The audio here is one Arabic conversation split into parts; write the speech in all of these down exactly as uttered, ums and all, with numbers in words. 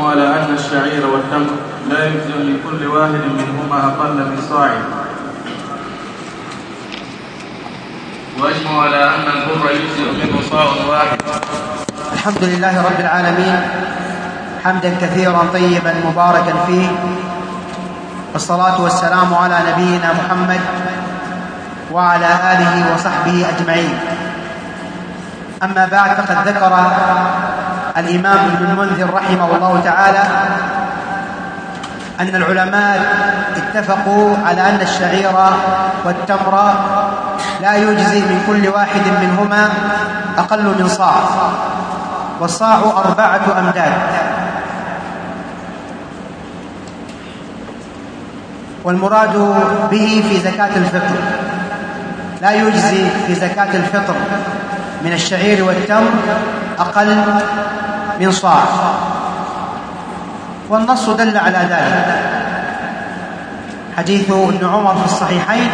وأجمعوا على أن الشعير والتمر لا يجزئ لكل واحد منهما أقل من صاع، وأجمعوا على أن البر يجزئ منه صاع واحد. الحمد لله رب العالمين، حمدا كثيرا طيبا مباركا فيه، والصلاة والسلام على نبينا محمد وعلى آله وصحبه أجمعين. أما بعد، فقد ذكر الإمام ابن المنذر رحمه الله تعالى أن العلماء اتفقوا على أن الشعير والتمر لا يجزي من كل واحد منهما أقل من صاع، والصاع أربعة أمداد. والمراد به في زكاة الفطر، لا يجزي في زكاة الفطر من الشعير والتمر أقل من صاع، والنص دل على ذلك. حديث ابن عمر في الصحيحين: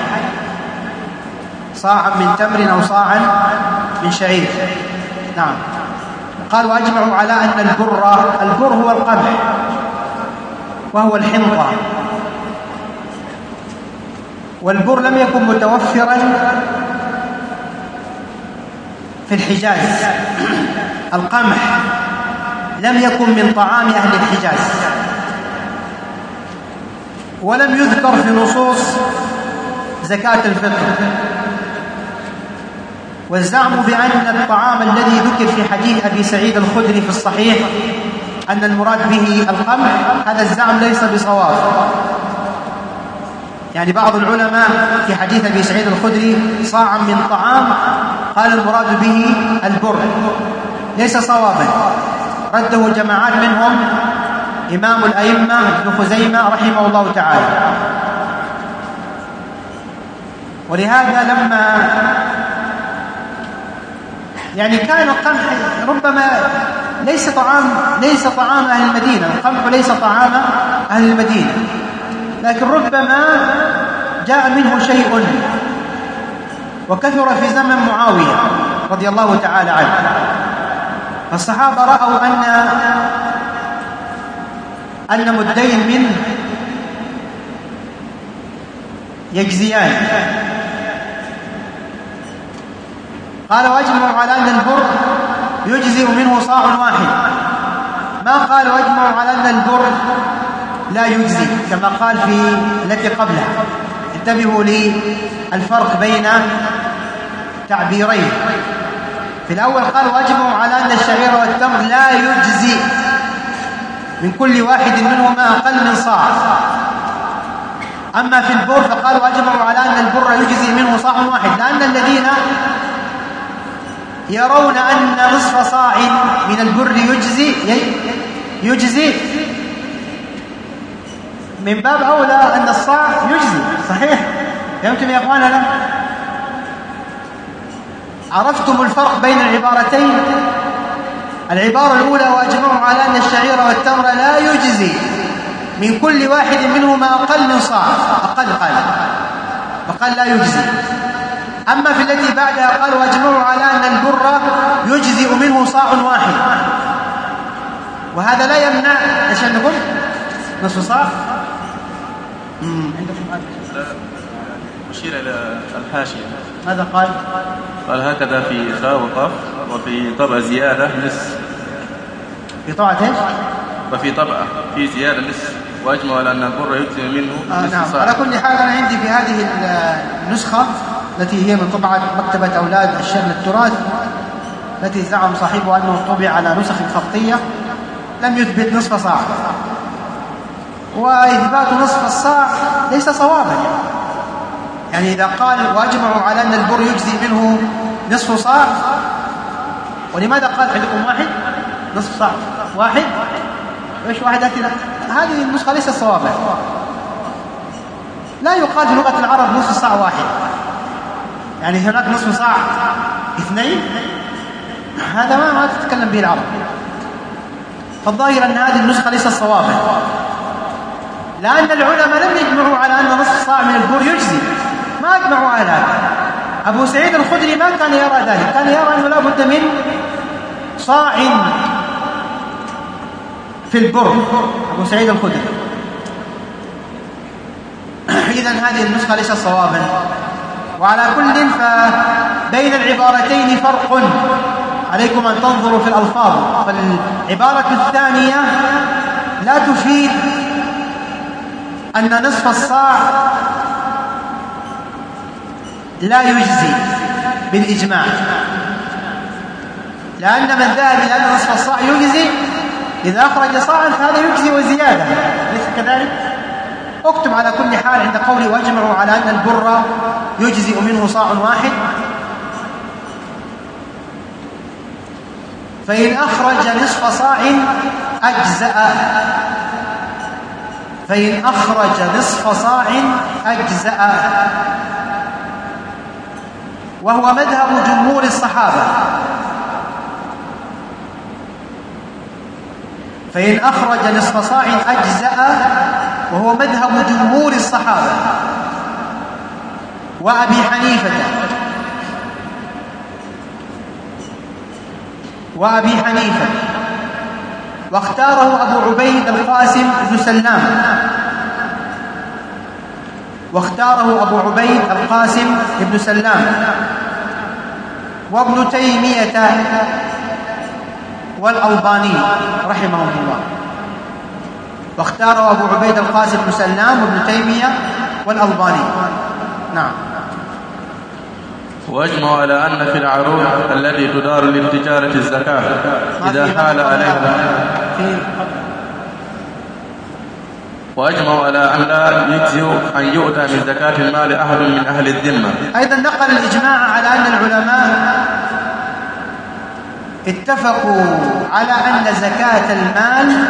صاعا من تمر أو صاعا من شعير. نعم. قال: وأجمعوا على أن البر، البر هو القمح وهو الحنطة، والبر لم يكن متوفرا في الحجاز. القمح لم يكن من طعام أهل الحجاز، ولم يذكر في نصوص زكاة الفطر. والزعم بأن الطعام الذي ذكر في حديث أبي سعيد الخدري في الصحيح أن المراد به القمح، هذا الزعم ليس بصواب. يعني بعض العلماء في حديث أبي سعيد الخدري صاعا من طعام قال المراد به البر، ليس صوابا، رده جماعات منهم إمام الأئمة ابن خزيمة رحمه الله تعالى. ولهذا لما يعني كان القمح ربما ليس طعام ليس طعام أهل المدينة، القمح ليس طعام أهل المدينة، لكن ربما جاء منه شيء، وكثر في زمن معاوية رضي الله تعالى عنه. الصحابة رأوا أن أن مدين منه يجزيان. قال: واجمعوا على أن البر يجزئ منه صاع واحد، ما قال واجمعوا على أن البر لا يجزي كما قال في التي قبلها. انتبهوا للفرق بين تعبيرين. في الأول قال: واجمعوا على أن الشعير والتمر لا يجزي من كل واحد منهما أقل من صاع. أما في البر فقال: واجمعوا على أن البر يجزي منه صاع واحد، لأن الذين يرون أن نصف صاع من البر يجزي يجزي من باب أولى أن الصاع يجزي. صحيح؟ فهمتم يا أخوانا؟ لا؟ عرفتم الفرق بين العبارتين؟ العبارة الأولى: وأجمعوا على أن الشعير والتمر لا يجزي من كل واحد منهما أقل من صاع، أقل قال وقال لا يجزي. أما في التي بعدها قال: وأجمعوا على أن البر يجزئ منه صاع واحد، وهذا لا يمنع ايش عندكم؟ نصف صاع. امم عندكم أشير إلى الحاشية. ماذا قال؟ قال: هكذا في خاء وقاف، وفي طبع زيادة نصف. في طبعة ايش؟ وفي طبعة في زيادة نصف، وأجمع على أن البر يجزئ منه آه نصف نعم. صاع. على كل حال أنا عندي في هذه النسخة التي هي من طبعة مكتبة أولاد الشمل التراث، التي زعم صاحبها أنه طبع على نسخ خطية، لم يثبت نصف صاع، وإثبات نصف الصاع ليس صوابا. يعني إذا قال: وأجمعوا على أن البر يجزي منه نصف صاع، ولماذا قال عندكم واحد نصف صاع واحد؟ وإيش واحد أتنا؟ هذه النسخة ليست صوابا. لا يقال في لغة العرب نصف صاع واحد، يعني هناك نصف صاع اثنين، هذا ما ما تتكلم به العرب. فالظاهر أن هذه النسخة ليست صوابا، لأن العلماء لم يجمعوا على أن نصف صاع من البر يجزي، ما أجمعوا على هذا. أبو سعيد الخدري ما كان يرى ذلك، كان يرى أنه لا بد من صاع في البر أبو سعيد الخدري. إذن هذه النسخة ليست صوابا. وعلى كل فبين العبارتين فرق، عليكم أن تنظروا في الألفاظ. فالعبارة الثانية لا تفيد أن نصف الصاع لا يجزي بالإجماع، لأن من ذهب إلى أن نصف الصاع يجزي إذا أخرج صاعا فهذا يجزي وزيادة، ليس كذلك؟ اكتب على كل حال عند قولي واجمعوا على أن البر يجزئ منه صاع واحد. فإن أخرج نصف صاع أجزأ، فإن أخرج نصف صاع أجزأ، وهو مذهب جمهور الصحابة. فإن أخرج نصف صاع أجزأ وهو مذهب جمهور الصحابة وأبي حنيفة وأبي حنيفة واختاره أبو عبيد القاسم بن سلام واختاره أبو عبيد القاسم بن سلام وابن تيمية والألباني رحمهم الله. واختاره أبو عبيد القاسم بن سلام وابن تيمية والألباني. نعم. واجمعوا على أن في العروض التي تدار للتجارة الزكاة إذا حال عليها واجمعوا على أن لا يجزئ أن يؤتى من زكاة المال أحد من أهل الذمة. أيضا نقل الإجماع على أن العلماء اتفقوا على أن زكاة المال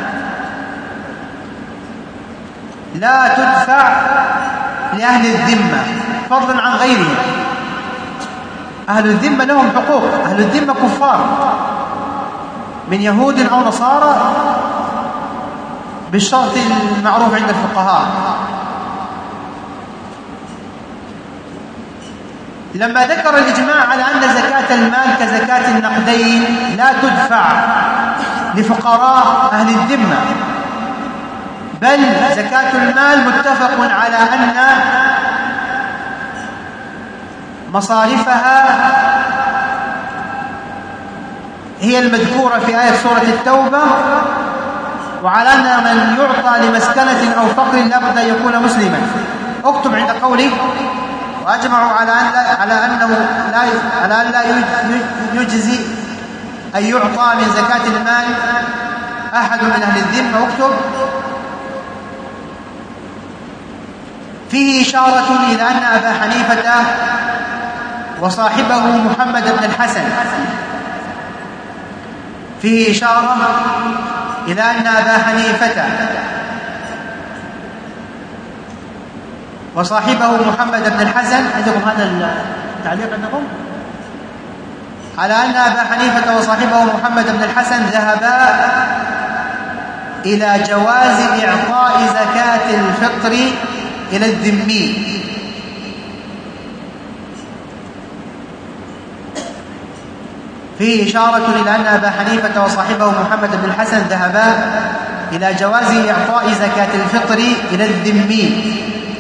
لا تدفع لأهل الذمة فضلا عن غيرهم. أهل الذمة لهم حقوق، أهل الذمة كفار من يهود أو نصارى بالشرط المعروف عند الفقهاء. لما ذكر الإجماع على أن زكاة المال كزكاة النقدين لا تدفع لفقراء أهل الذمة، بل زكاة المال متفق على أن مصارفها هي المذكورة في آية سورة التوبة، وعلى أن من يعطى لمسكنة أو فقر لابد أن يكون مسلما. اكتب عند قولي وأجمعوا على أن لا على أنه لا على أن لا يجزي أن يعطى من زكاة المال أحد من أهل الذمة. اكتب فيه إشارة إلى أن أبا حنيفة وصاحبه محمد بن الحسن فيه إشارة إلى أن أبا حنيفة وصاحبه محمد بن الحسن، عندكم هذا التعليق عندكم؟ على أن أبا حنيفة وصاحبه محمد بن الحسن ذهبا إلى جواز إعطاء زكاة الفطر إلى الذمي. فيه إشارة إلى أن أبا حنيفة وصاحبه محمد بن الحسن ذهبا إلى جواز إعطاء زكاة الفطر إلى الذمي.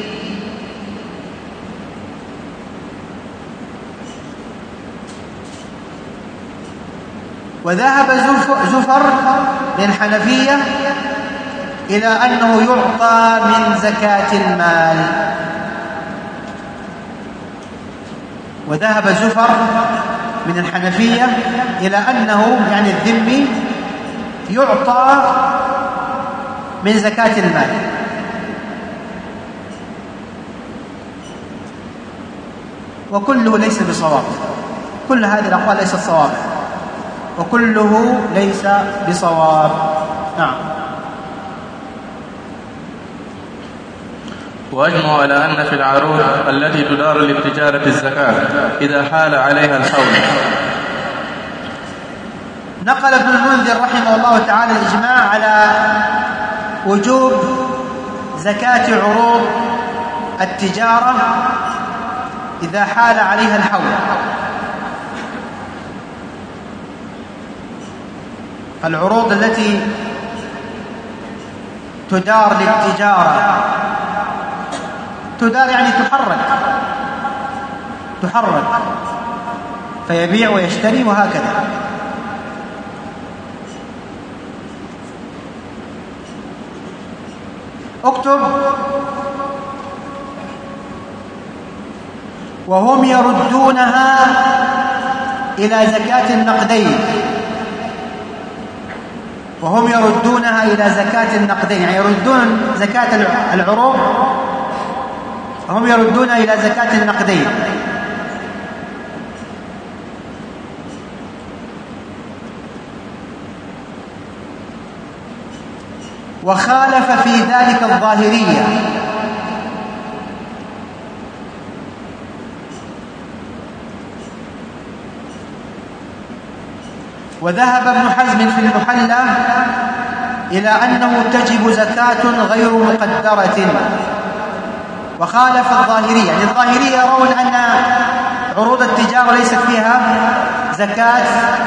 وذهب زفر من الحنفية إلى أنه يعطى من زكاة المال. وذهب زفر من الحنفية إلى أنه يعني الذمي يعطى من زكاة المال. وكله ليس بصواب، كل هذه الأقوال ليست صواب، وكله ليس بصواب. نعم. واجمعوا على أن في العروض التي تدار للتجارة الزكاة إذا حال عليها الحول. نقل ابن المنذر رحمه الله تعالى الإجماع على وجوب زكاة عروض التجارة إذا حال عليها الحول. العروض التي تدار للتجارة. تدار يعني تحرك تحرك فيبيع ويشتري وهكذا. اكتب: وهم يردونها إلى زكاة النقدين. وهم يردونها إلى زكاة النقدين، يعني يردون زكاة العروض، وهم يردونها إلى زكاة النقدين. وخالف في ذلك الظاهرية، وذهب ابن حزم في المحلى إلى أنه تجب زكاة غير مقدرة. وخالف الظاهرية، يعني الظاهرية يرون أن عروض التجارة ليست فيها زكاة،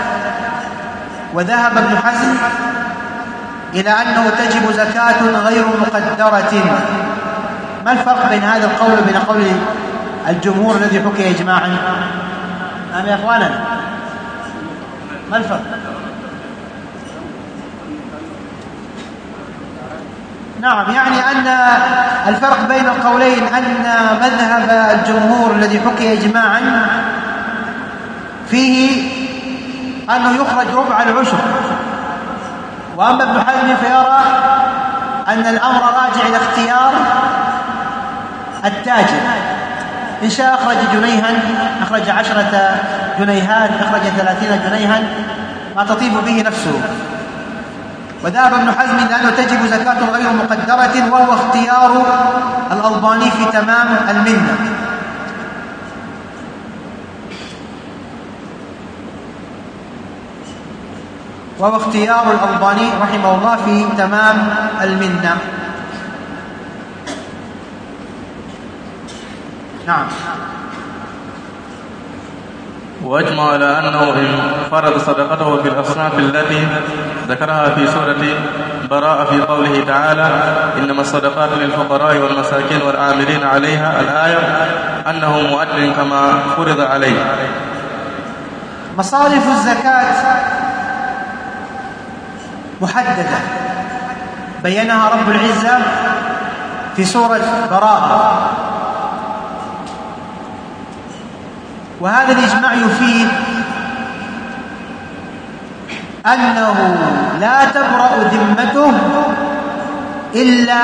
وذهب ابن حزم إلى أنه تجب زكاة غير مقدرة. ما الفرق بين هذا القول وبين قول الجمهور الذي حكي إجماعا؟ نعم يا أخوانا، ما الفرق؟ نعم، يعني أن الفرق بين القولين أن مذهب الجمهور الذي حكي إجماعا فيه أنه يخرج ربع العشر، وأما ابن حزم فيرى أن الأمر راجع إلى اختيار التاجر، إن شاء أخرج جنيها، أخرج عشرة جنيهات، أخرج ثلاثين جنيها، ما تطيب به نفسه. وذهب ابن حزم لأنه تجب زكاة غير مقدرة، وهو اختيار الألباني في تمام المنة. وهو اختيار الألباني رحمه الله في تمام المنة. نعم. وأجمع على أنه إن فرض صدقته في الأصناف التي ذكرها في سورة براءة في قوله تعالى: إنما الصدقات للفقراء والمساكين والعاملين عليها، الآية، أنه مؤد كما فرض عليه. مصارف الزكاة محددة بينها رب العزة في سورة براءة، وهذا الإجماع يفيد أنه لا تبرأ ذمته إلا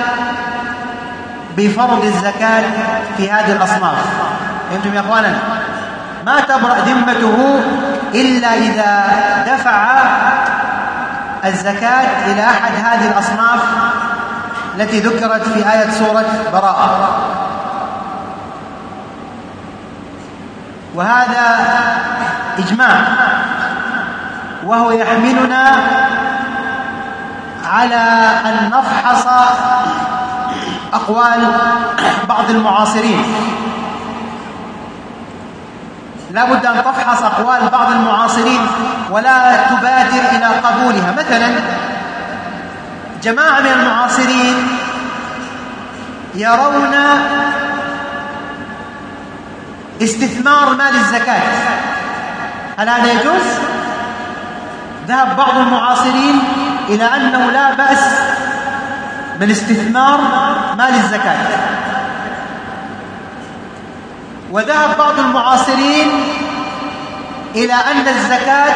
بفرض الزكاة في هذه الأصناف. فهمتم يا أخوانا؟ ما تبرأ ذمته إلا إذا دفع الزكاة إلى أحد هذه الأصناف التي ذكرت في آية سورة براءة. وهذا إجماع، وهو يحملنا على أن نفحص أقوال بعض المعاصرين. لا بد أن تفحص أقوال بعض المعاصرين ولا تبادر إلى قبولها. مثلا جماعة من المعاصرين يرون استثمار مال الزكاة، هل هذا يجوز؟ ذهب بعض المعاصرين إلى أنه لا بأس بالاستثمار مال الزكاة، وذهب بعض المعاصرين إلى أن الزكاة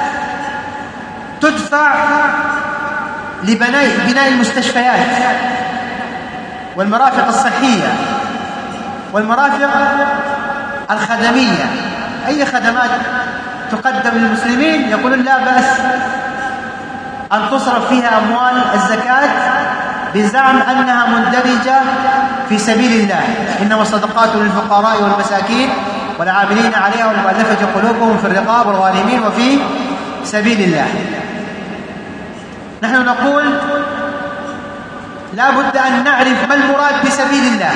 تدفع لبناء بناء المستشفيات والمرافق الصحية والمرافق الخدمية، أي خدمات تقدم للمسلمين يقولون لا بأس أن تصرف فيها أموال الزكاة بزعم أنها مندرجة في سبيل الله. إنما الصدقات للفقراء والمساكين والعاملين عليها والمؤلفة قلوبهم في الرقاب والغارمين وفي سبيل الله. نحن نقول لا بد أن نعرف ما المراد بسبيل الله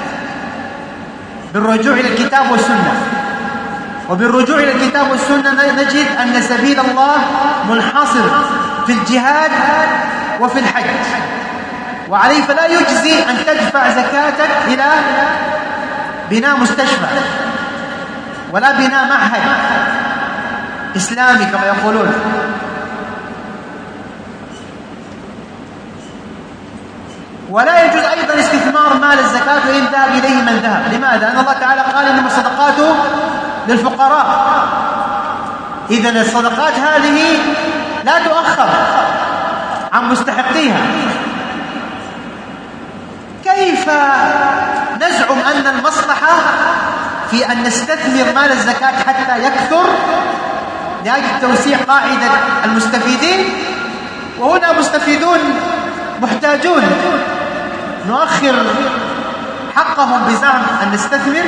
بالرجوع إلى الكتاب والسنة، وبالرجوع إلى الكتاب والسنة نجد أن سبيل الله منحصر في الجهاد وفي الحج. وعليه فلا يجزي أن تدفع زكاتك إلى بناء مستشفى ولا بناء معهد إسلامي كما يقولون. ولا يجوز أيضا استثمار مال الزكاة وإن ذهب إليه من ذهب. لماذا؟ لأن الله تعالى قال إنما الصدقات للفقراء. إذن الصدقات هذه لا تؤخر عن مستحقيها. كيف نزعم أن المصلحة في أن نستثمر مال الزكاة حتى يكثر لأجل توسيع قاعدة المستفيدين، وهنا مستفيدون محتاجون نؤخر حقهم بزعم أن نستثمر؟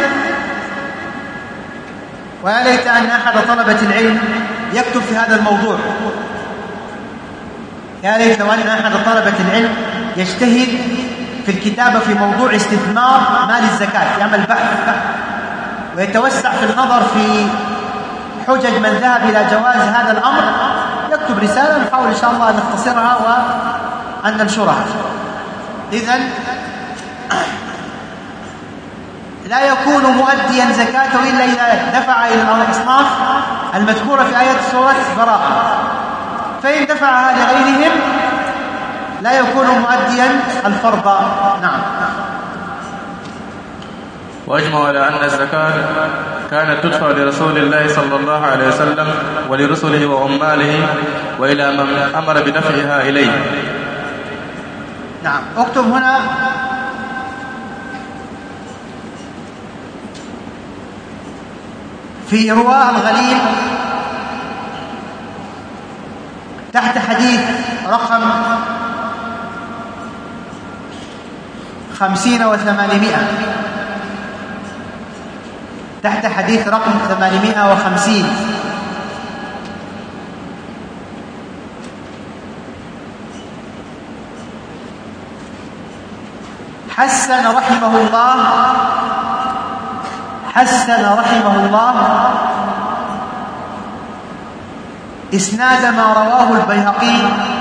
ويا ليت أن أحد طلبة العلم يكتب في هذا الموضوع. يا ليت أن أحد طلبة العلم يجتهد في الكتابة في موضوع استثمار مال الزكاة، يعمل بحث ويتوسع في النظر في حجج من ذهب إلى جواز هذا الأمر، يكتب رسالة نحاول إن شاء الله أن نختصرها وأن ننشرها. إذن لا يكون مؤديا زكاته إلا إذا دفع إلى الأصناف المذكورة في آية سورة براءة، فإن دفعها لغيرهم لا يكون مؤديا الفرض. نعم. وأجمعوا على أن الزكاة كانت تدفع لرسول الله صلى الله عليه وسلم ولرسله وعماله وإلى من أمر بدفعها إليه. نعم. اكتب هنا في رواء الغليل تحت حديث رقم خمسين وثمانمائة، تحت حديث رقم ثمانمائة وخمسين، حسن رحمه الله حسن رحمه الله إسناد ما رواه البيهقي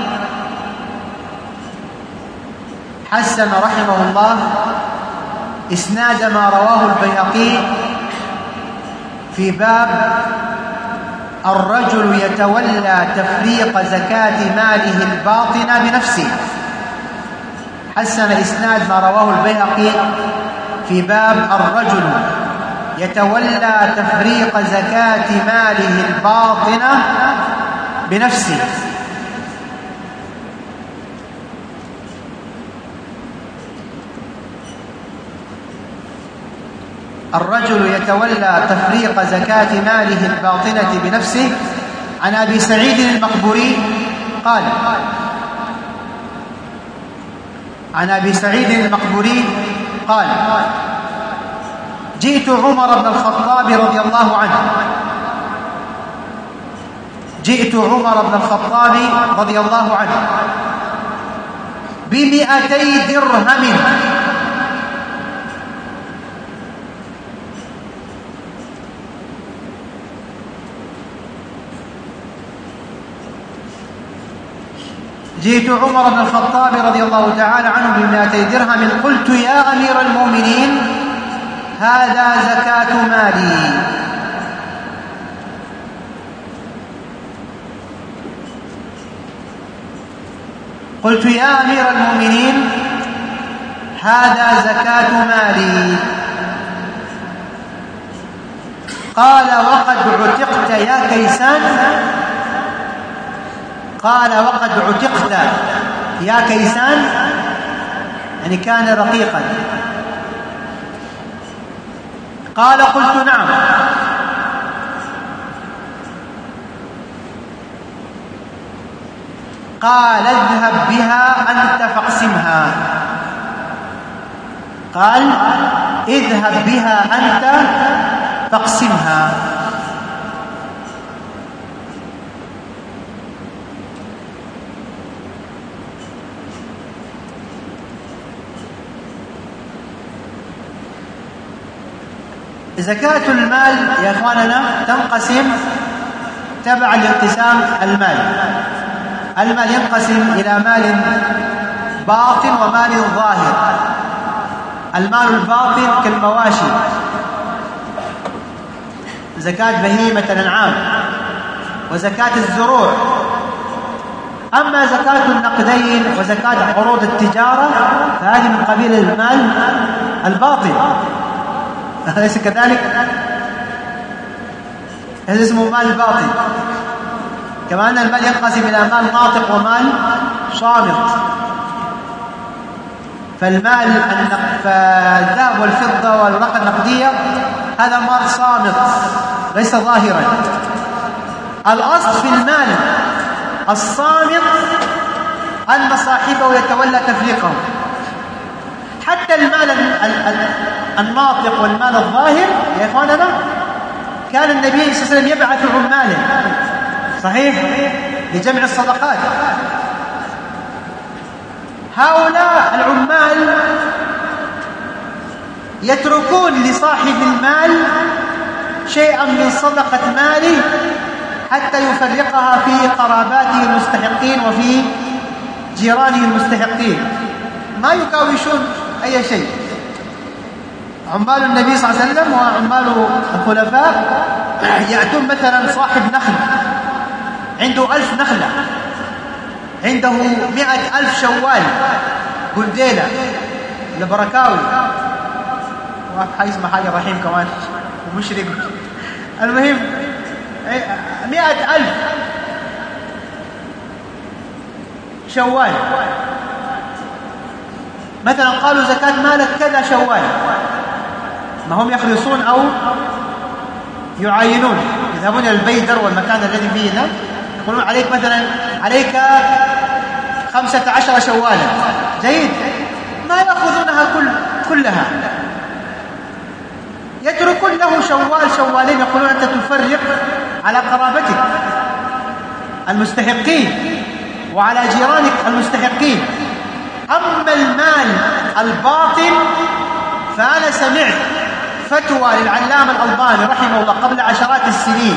حسن رحمه الله إسناد ما رواه البيهقي في باب الرجل يتولى تفريق زكاة ماله الباطنة بنفسه. حسن إسناد ما رواه البيهقي في باب الرجل يتولى تفريق زكاة ماله الباطنة بنفسه. الرجل يتولى تفريق زكاة ماله الباطنة بنفسه. عن أبي سعيد المقبوري قال عن أبي سعيد المقبوري قال جئت عمر بن الخطاب رضي الله عنه جئت عمر بن الخطاب رضي الله عنه بمئتي درهم جئت عمر بن الخطاب رضي الله تعالى عنه بمئتي درهم قلت يا أمير المؤمنين هذا زكاة مالي. قلت يا أمير المؤمنين هذا زكاة مالي. قال وقد عتقت يا كيسان قال وقد عتقت يا كيسان، يعني كان رقيقا. قال قلت نعم. قال اذهب بها أنت فاقسمها. قال اذهب بها أنت فاقسمها. زكاة المال يا إخواننا تنقسم تبع لانقسام المال. المال ينقسم إلى مال باطن ومال ظاهر. المال الباطن كالمواشي، زكاة بهيمة الأنعام وزكاة الزروع. أما زكاة النقدين وزكاة عروض التجارة فهذه من قبيل المال الباطن، أليس كذلك؟ هذا اسمه مال باطن. كما أن المال ينقسم إلى مال ناطق ومال صامت. فالمال فالذهب والفضة والورقة النقدية هذا مال صامت ليس ظاهرا. الأصل في المال الصامت أن صاحبه يتولى تفريقه. حتى المال الناطق والمال الظاهر يا إخواننا كان النبي صلى الله عليه وسلم يبعث عماله صحيح لجمع الصدقات. هؤلاء العمال يتركون لصاحب المال شيئا من صدقة ماله حتى يفرقها في قراباته المستحقين وفي جيرانه المستحقين، ما يكاوشون أي شيء. عمال النبي صلى الله عليه وسلم وعمال الخلفاء يأتون مثلا صاحب نخل عنده ألف نخلة، عنده مئة ألف شوال قنديلة لبركاوي وحي اسمه حاجة رحيم كمان ومشرق. المهم مئة ألف شوال مثلا، قالوا زكاة مالك كذا شوال، ما هم يخلصون أو يعاينون، يذهبون إلى البيدر والمكان الذي فيه هناك يقولون عليك مثلا عليك خمسة عشر شوالا. جيد، ما يأخذونها كل كلها، يتركون له شوال شوالين، يقولون أنت تفرق على قرابتك المستحقين وعلى جيرانك المستحقين. أما المال الباطن فأنا سمعت فتوى للعلامة الألباني رحمه الله قبل عشرات السنين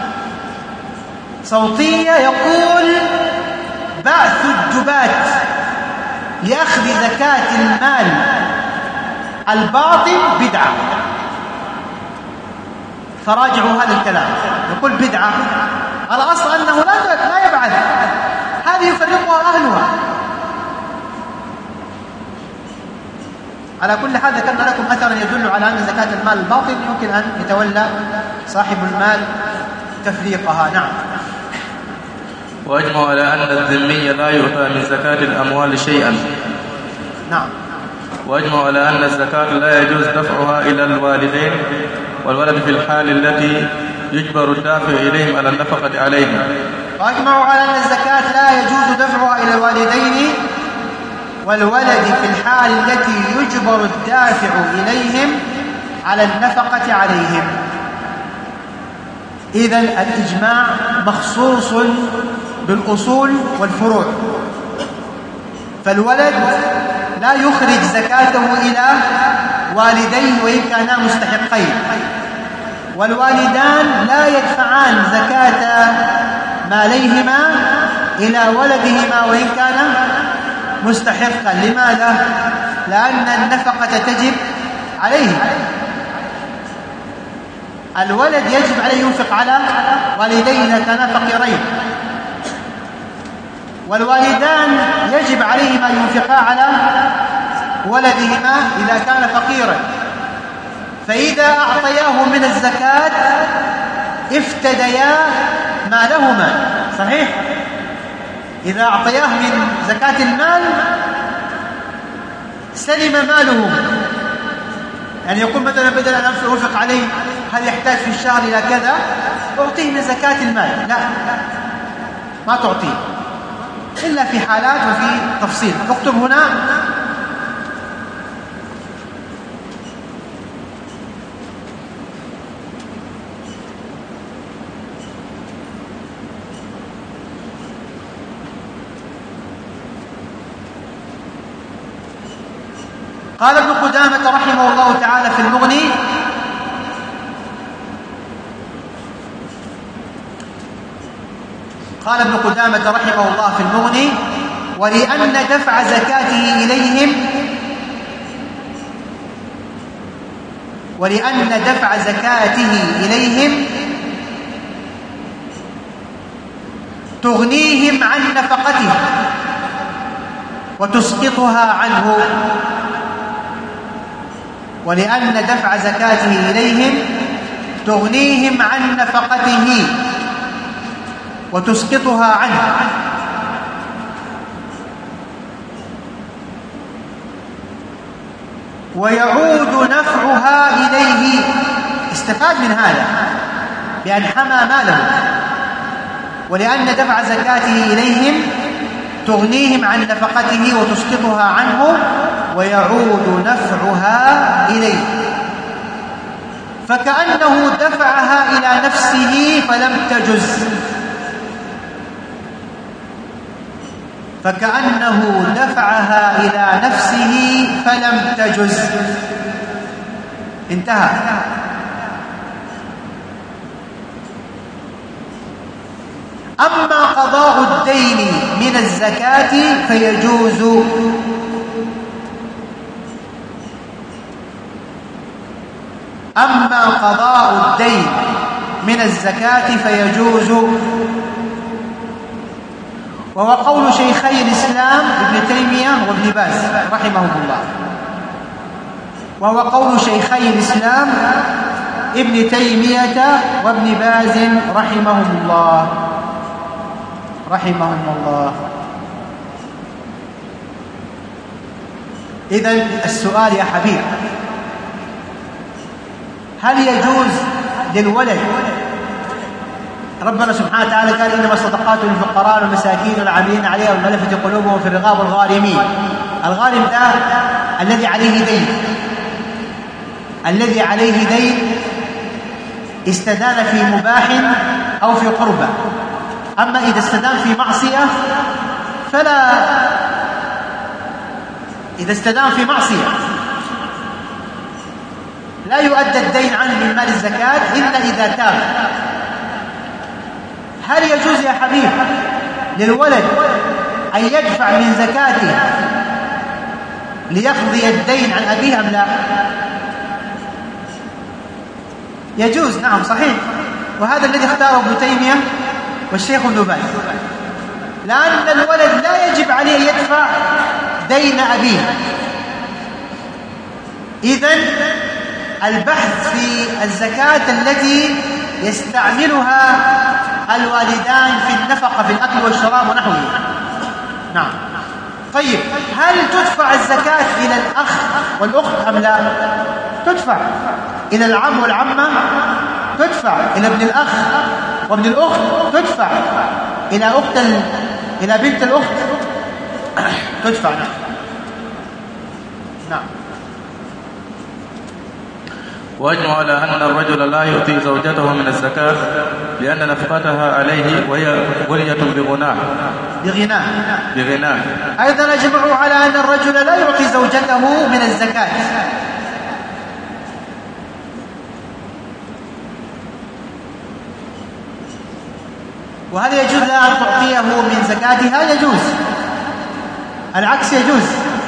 صوتية يقول بعث الجبات لأخذ زكاة المال الباطن بدعة. فراجعوا هذا الكلام، يقول بدعة. الأصل أنه لا لا يبعث، هذه يفرقها أهلها. على كل حال ذكرنا لكم أثرا يدل على أن زكاة المال الباطن يمكن أن يتولى صاحب المال تفريقها. نعم. وأجمع على أن الذمي لا يؤتى من زكاة الأموال شيئا. نعم. وأجمع على أن الزكاة لا يجوز دفعها إلى الوالدين والولد في الحال التي يجبر الدافع إليهم على النفقة عليهم. وأجمعوا على أن الزكاة لا يجوز دفعها إلى الوالدين والولد في الحال التي يجبر الدافع إليهم على النفقة عليهم. إذن الإجماع مخصوص بالأصول والفروع، فالولد لا يخرج زكاته إلى والديه وإن كانا مستحقين، والوالدان لا يدفعان زكاة ماليهما إلى ولدهما وإن كان مستحقا. لماذا؟ لأن النفقة تجب عليه. الولد يجب عليه ينفق على والديه إذا كانا فقيرين، والوالدان يجب عليهما ينفقا على ولدهما إذا كان فقيرا. فإذا أعطياه من الزكاة افتديا مالهما. صحيح؟ إذا أعطياه من زكاة المال سلم مالهم. يعني يقول مثلا بدل أن أنفق عليه هل يحتاج في الشهر إلى كذا أعطيه من زكاة المال، لا، ما تعطيه إلا في حالات وفي تفصيل. اكتب هنا قال ابن قدامة رحمه الله تعالى في المغني: قال ابن قدامة رحمه الله في المغني: ولأن دفع زكاته إليهم ولأن دفع زكاته إليهم تغنيهم عن نفقته وتسقطها عنه ولأن دفع زكاته إليهم تغنيهم عن نفقته وتسقطها عنه ويعود نفعها إليه. استفاد من هذا بأن حمى ماله. ولأن دفع زكاته إليهم تغنيهم عن نفقته وتسقطها عنه ويعود نفعها إليه، فكأنه دفعها إلى نفسه فلم تجز فكأنه دفعها إلى نفسه فلم تجز. انتهى. أما قضاء الدين من الزكاة فيجوز أما قضاء الدين من الزكاة فيجوز وهو قول شيخي الإسلام ابن تيمية وابن باز رحمهم الله وهو قول شيخي الإسلام ابن تيمية وابن باز رحمهم الله رحمهم الله. إذن السؤال يا حبيب، هل يجوز للولد؟ ربنا سبحانه وتعالى قال إنما الصدقات للفقراء والمساكين والعاملين عليها والمؤلفة قلوبهم في الرقاب والغارمين. الغارم ده الذي عليه دين الذي عليه دين استدان في مباح أو في قربة. أما إذا استدان في معصية فلا إذا استدان في معصية لا يؤدى الدين عنه من مال الزكاة إلا إذا تاب. هل يجوز يا حبيب للولد أن يدفع من زكاته ليقضي الدين عن أبيه أم لا؟ يجوز، نعم صحيح. وهذا الذي اختاره ابن تيمية والشيخ ابن باز، لأن الولد لا يجب عليه أن يدفع دين أبيه. إذن البحث في الزكاة التي يستعملها الوالدان في النفقة في الأكل والشراب ونحوه. نعم. طيب، هل تدفع الزكاة إلى الأخ والأخت أم لا؟ تدفع. إلى العم والعمة تدفع. إلى ابن الأخ وابن الأخت تدفع. إلى أخت ال... إلى بنت الأخت تدفع. نعم. نعم. وأجمع على أن الرجل لا يؤتي زوجته من الزكاة لأن نفقتها عليه وهي ولية بغناه بغناه بغناه أيضا أجمعوا على أن الرجل لا يعطي زوجته من الزكاة، وهل يجوز لها أن تعطيه من زكاتها؟ يجوز. العكس يجوز.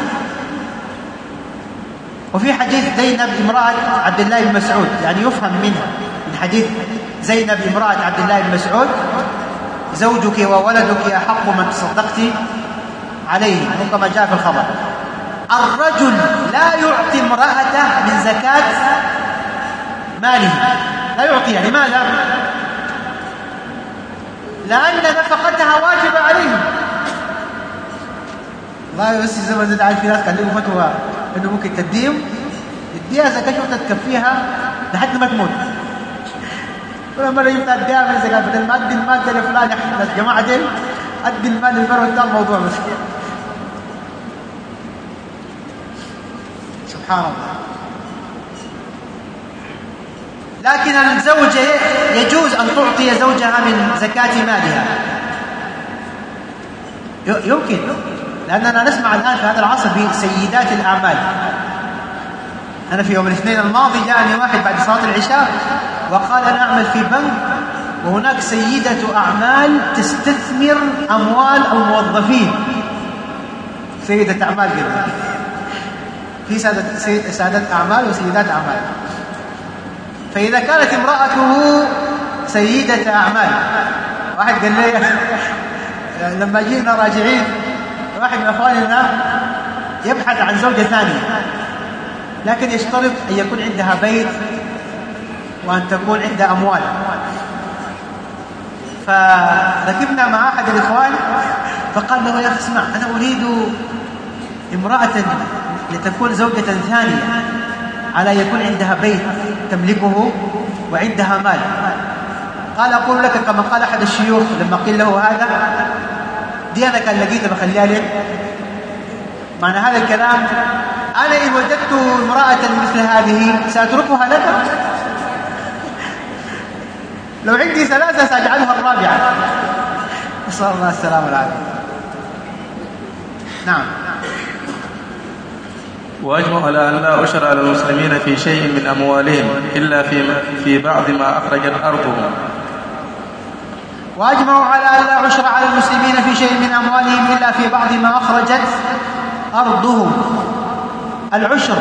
وفي حديث زينب امرأة عبد الله بن مسعود، يعني يفهم منها من حديث زينب امرأة عبد الله بن مسعود: زوجك وولدك أحق من تصدقت عليه، كما جاء في الخبر. الرجل لا يعطي امرأته من زكاة ماله، لا يعطيها. لماذا؟ لأن نفقتها واجبة عليه. الله بس زي ما زاد عارف، في ناس كلموا فتوى انه ممكن تديهم تديها زكاة وانت تكفيها لحد ما تموت. كل مرة يبقى تديها من زكاة، بدل ما ادي المال ده لفلان يا جماعة دين، ادي المال للفرع ده الموضوع بس. سبحان الله. لكن الزوجة يجوز أن تعطي زوجها من زكاة مالها، يمكن، لأننا نسمع الآن في هذا العصر بسيدات الأعمال. أنا في يوم الاثنين الماضي جاءني واحد بعد صلاة العشاء وقال: أنا أعمل في بنك وهناك سيدة أعمال تستثمر أموال أو موظفين سيدة أعمال كده، في سادة, سادة أعمال وسيدات أعمال. فإذا كانت امرأته سيدة أعمال، واحد قال لي لما جينا راجعين واحد من أخواننا يبحث عن زوجة ثانية، لكن يشترط أن يكون عندها بيت وأن تكون عندها أموال. فركبنا مع أحد الإخوان فقال له: يا أخي اسمع، أنا أريد امرأة لتكون زوجة ثانية على يكون عندها بيت تملكه وعندها مال. قال: أقول لك كما قال أحد الشيوخ لما قيل له هذا: دي أنا كان لقيتها بخليها لك. معنى هذا الكلام أنا إن وجدت امرأة مثل هذه سأتركها لك، لو عندي ثلاثة سأجعلها الرابعة. نسأل الله السلامة والعافية. نعم. وأجمع على أن لا أشر على المسلمين في شيء من أموالهم إلا في في بعض ما أخرجت أرضهم. وأجمعوا على أن لا عشر على المسلمين في شيء من أموالهم إلا في بعض ما أخرجت أرضهم. العشر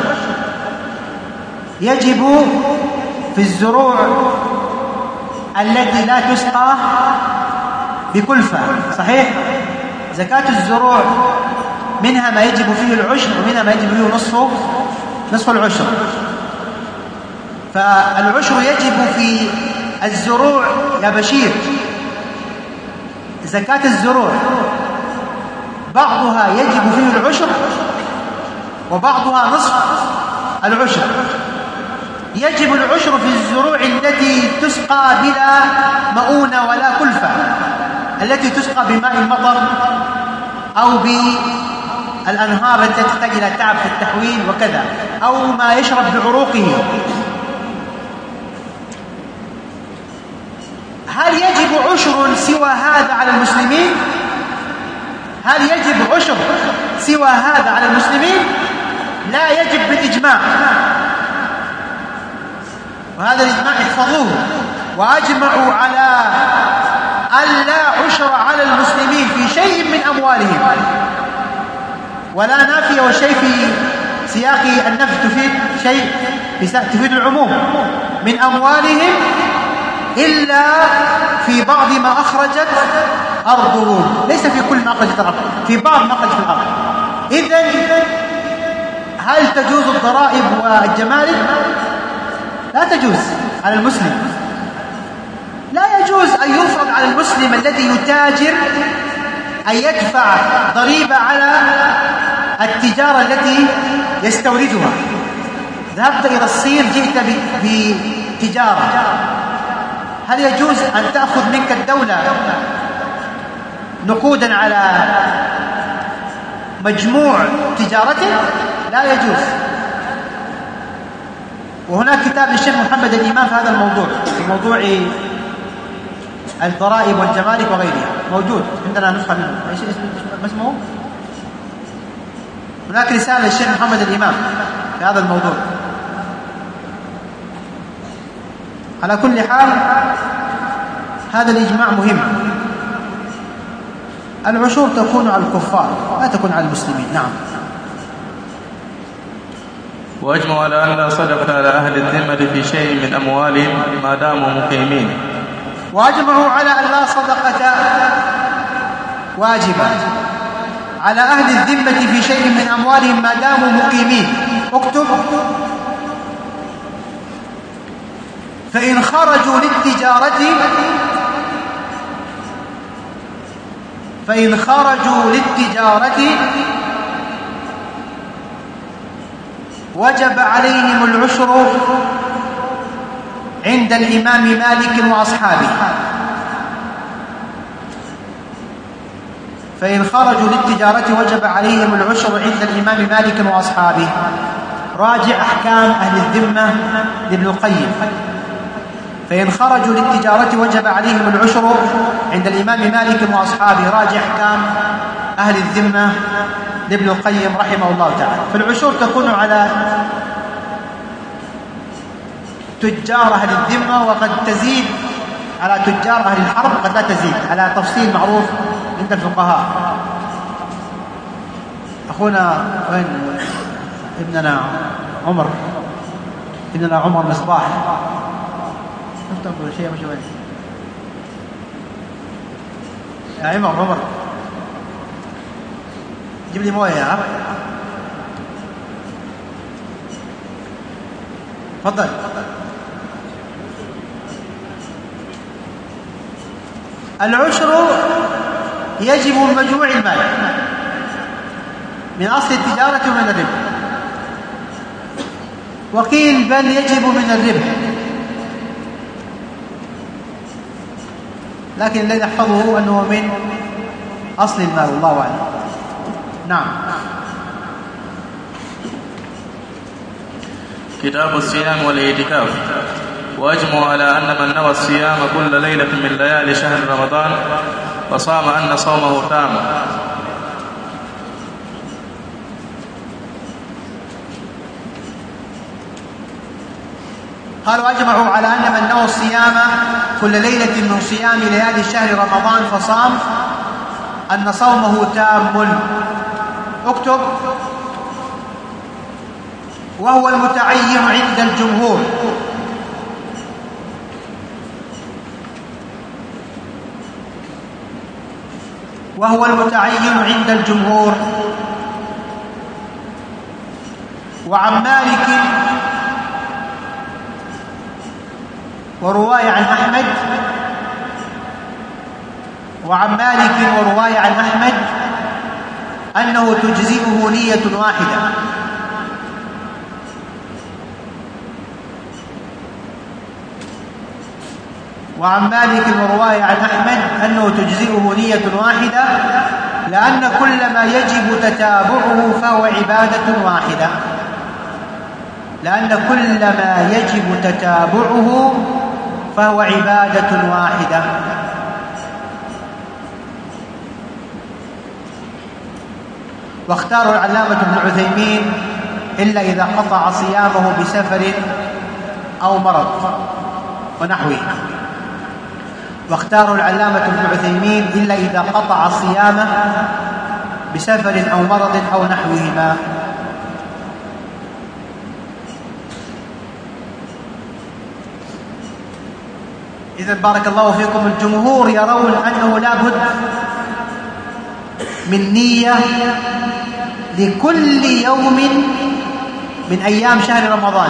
يجب في الزروع التي لا تسقى بكلفة، صحيح؟ زكاة الزروع منها ما يجب فيه العشر ومنها ما يجب فيه نصف نصف العشر. فالعشر يجب في الزروع يا بشير، زكاة الزروع بعضها يجب فيه العشر وبعضها نصف العشر. يجب العشر في الزروع التي تسقى بلا مؤونة ولا كلفة، التي تسقى بماء المطر أو بالأنهار التي تحتاج إلى تعب في التحويل وكذا، أو ما يشرب بعروقه. هل يجب عشر سوى هذا على المسلمين؟ هل يجب عشر سوى هذا على المسلمين؟ لا يجب بالإجماع، وهذا الإجماع احفظوه. وأجمعوا على أن لا عشر على المسلمين في شيء من أموالهم، ولا نافية، والشيء في سياق النفي تفيد شيء، تفيد العموم، من أموالهم إلا في بعض ما أخرجت أرضهم، ليس في كل ما أخرجت الأرض، في بعض ما أخرجت الأرض. إذن هل تجوز الضرائب والجمارك؟ لا تجوز على المسلم. لا يجوز أن يفرض على المسلم الذي يتاجر أن يدفع ضريبة على التجارة التي يستوردها. ذهبت إلى الصين جئت بتجارة، هل يجوز أن تأخذ منك الدولة نقودا على مجموع تجارته؟ لا يجوز. وهناك كتاب للشيخ محمد الإمام في هذا الموضوع، في موضوع الضرائب والجمارك وغيرها، موجود عندنا نسخة منه. ايش اسمه؟ هناك رسالة للشيخ محمد الإمام في هذا الموضوع. على كل حال هذا الإجماع مهم. العشور تكون على الكفار لا تكون على المسلمين. نعم. وأجمعوا على أن لا صدقة على أهل الذمة في شيء من أموالهم ما داموا مقيمين. وأجمعوا على أن لا صدقة واجبة على أهل الذمة في شيء من أموالهم ما داموا مقيمين. اكتب: فإن خرجوا للتجارة فإن خرجوا للتجارة وجب عليهم العشر عند الإمام مالك وأصحابه. فإن خرجوا للتجارة وجب عليهم العشر عند الإمام مالك وأصحابه. راجع أحكام أهل الذمة لابن القيم. فإن خرجوا للتجارة وجب عليهم العشر عند الإمام مالك وأصحابه. راجع أحكام أهل الذمة لابن القيم رحمه الله تعالى. فالعشور تكون على تجار أهل الذمة، وقد تزيد على تجار أهل الحرب، قد لا تزيد، على تفصيل معروف عند الفقهاء. أخونا وين ابننا عمر ابننا عمر مصباح تقول شيء مش وين يا عمر عمر جيب لي مويه. تفضل. العشر يجب من مجموع المال من أصل التجارة ومن الربح، وقيل بل يجب من الربح، لكن الذي يحفظه أنه من أصل المال والله أعلم. نعم. كتاب الصيام والاعتكاف. وأجمع على أن من نوى الصيام كل ليلة من ليالي شهر رمضان فصام أن صومه تام. قالوا أجمعوا على أن من نوى الصيام كل ليلة من صيام ليالي شهر رمضان فصام أن صومه تام. اكتب. وهو المتعين عند الجمهور. وهو المتعين عند الجمهور. وعن مالك ورواية عن أحمد وعن مالك ورواية عن أحمد أنه تجزئه نية واحدة. وعن مالك ورواية عن أحمد أنه تجزئه نية واحدة لأن كل ما يجب تتابعه فهو عبادة واحدة. لأن كل ما يجب تتابعه فهو عبادة واحدة. واختار العلامة ابن عثيمين إلا إذا قطع صيامه بسفر أو مرض ونحوه. واختار العلامة ابن عثيمين إلا إذا قطع صيامه بسفر أو مرض أو نحوهما. إذن بارك الله فيكم الجمهور يرون أنه لا بد من نية لكل يوم من أيام شهر رمضان،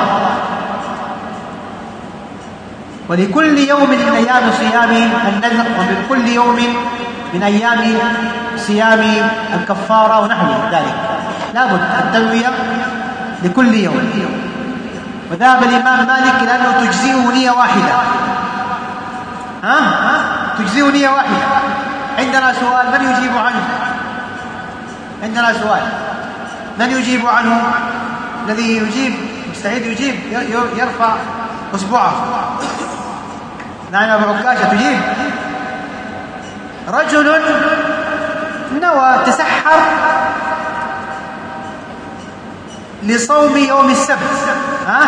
ولكل يوم من أيام صيام النذر، ومن كل يوم من أيام صيام الكفارة ونحو ذلك. لا بد التنوية لكل يوم. وذهب الإمام مالك لأنه تجزئه نية واحدة. ها ها تجزئه نية واحدة. عندنا سؤال، من يجيب عنه؟ عندنا سؤال، من يجيب عنه؟ الذي يجيب مستعد يجيب يرفع أصبعه. نعم يا أبو عكاشة تجيب. رجل نوى تسحر لصوم يوم السبت. ها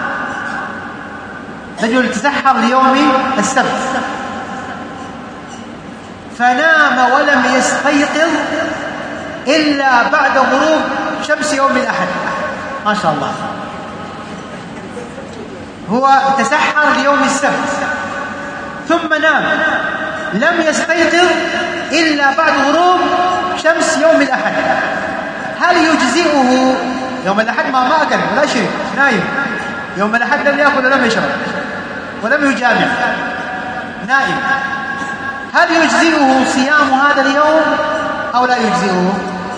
رجل تسحر ليوم السبت فنام ولم يستيقظ إلا بعد غروب شمس يوم الأحد. ما شاء الله. هو تسحر ليوم السبت ثم نام لم يستيقظ إلا بعد غروب شمس يوم الأحد. هل يجزئه يوم الأحد؟ ما ما أكل ولا شيء، نايم يوم الأحد، لم يأكل ولم يشرب ولم يجامع، نائم. هل يجزئه صيام هذا اليوم أو لا يجزئه؟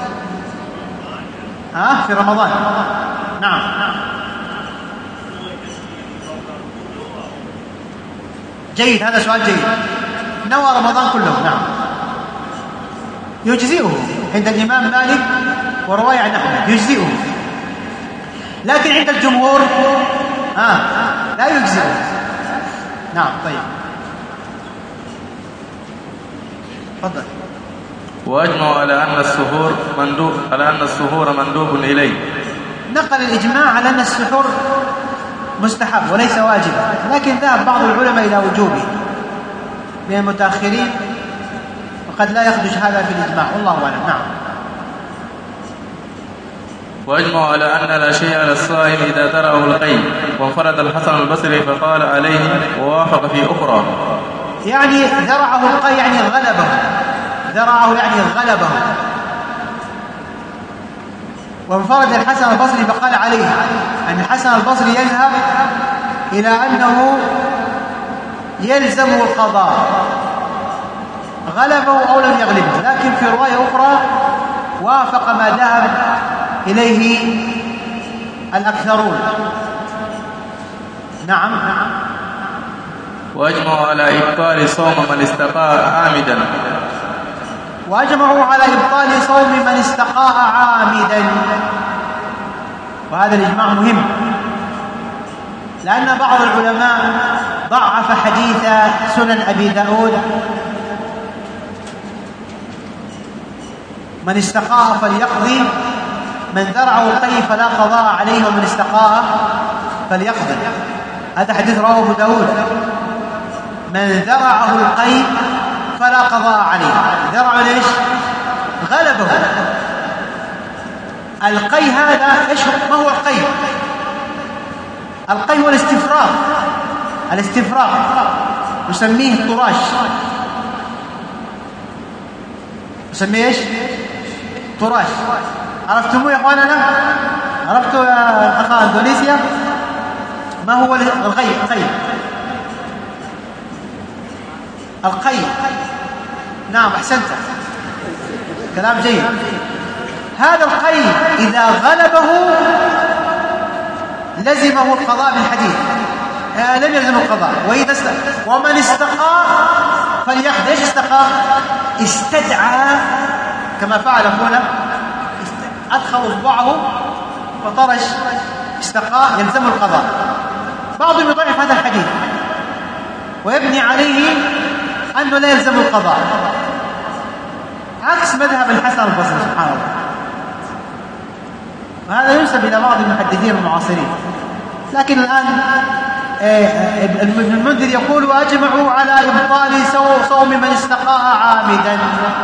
ها في رمضان. نعم. جيد، هذا سؤال جيد. نوى رمضان كله. نعم يجزئه عند الإمام مالك ورواية عن أحمد، يجزئه. لكن عند الجمهور آه لا يجزئه. نعم. طيب تفضل. وأجمع على أن السحور مندوب على أن السحور مندوب إليه. نقل الإجماع على أن السحور مستحب وليس واجبا، لكن ذهب بعض العلماء إلى وجوبه من المتأخرين، وقد لا يخرج هذا في الإجماع والله أعلم. نعم. وأجمعوا على أن لا شيء على الصائم إذا تراه القيء، وانفرد الحسن البصري فقال عليه ووافق في أخرى. يعني ذرعه القيء يعني غلبه، ذرعه يعني غلبه. وانفرد الحسن البصري فقال عليه، أن الحسن البصري يذهب إلى أنه يلزمه القضاء غلبه أو لم يغلبه، لكن في رواية أخرى وافق ما ذهب إليه الأكثرون. نعم. وأجمعوا على إبطال صوم من استقاء عامدا وأجمعوا على إبطال صوم من استقاء عامدا. وهذا الإجماع مهم، لأن بعض العلماء ضعف حديث سنن أبي داود من استقاء فليقضي، من ذرعه القيء فلا قضاء عليه، ومن استقاء فليقضي. هذا حديث رواه أبو داود، من ذرعه القيء فلا قضاء عليه. ذرعه ليش؟ غلبه. القيء هذا ايش؟ ما هو القيء؟ القيء هو الاستفراغ، الاستفراغ نسميه الطراش، نسميه ايش؟ طراش. عرفتموه يا اخواننا؟ عرفتوا يا اخوان اندونيسيا ما هو الغي؟ القيء، القيء. نعم احسنت، كلام جيد. هذا القيء اذا غلبه لزمه القضاء بالحديث، آه لم يلزم القضاء. وإذا است... ومن استقى فليأخذ. ايش استقى؟ استدعى، كما فعل هنا، أدخل إصبعه وطرش، استقى يلزم القضاء. بعضهم يضعف هذا الحديث ويبني عليه أنه لا يلزم القضاء، عكس مذهب الحسن البصري سبحان الله. وهذا ينسب إلى بعض المحدثين المعاصرين. لكن الآن ابن المنذر يقول وأجمعوا على إبطال صوم من استقاء عامدا.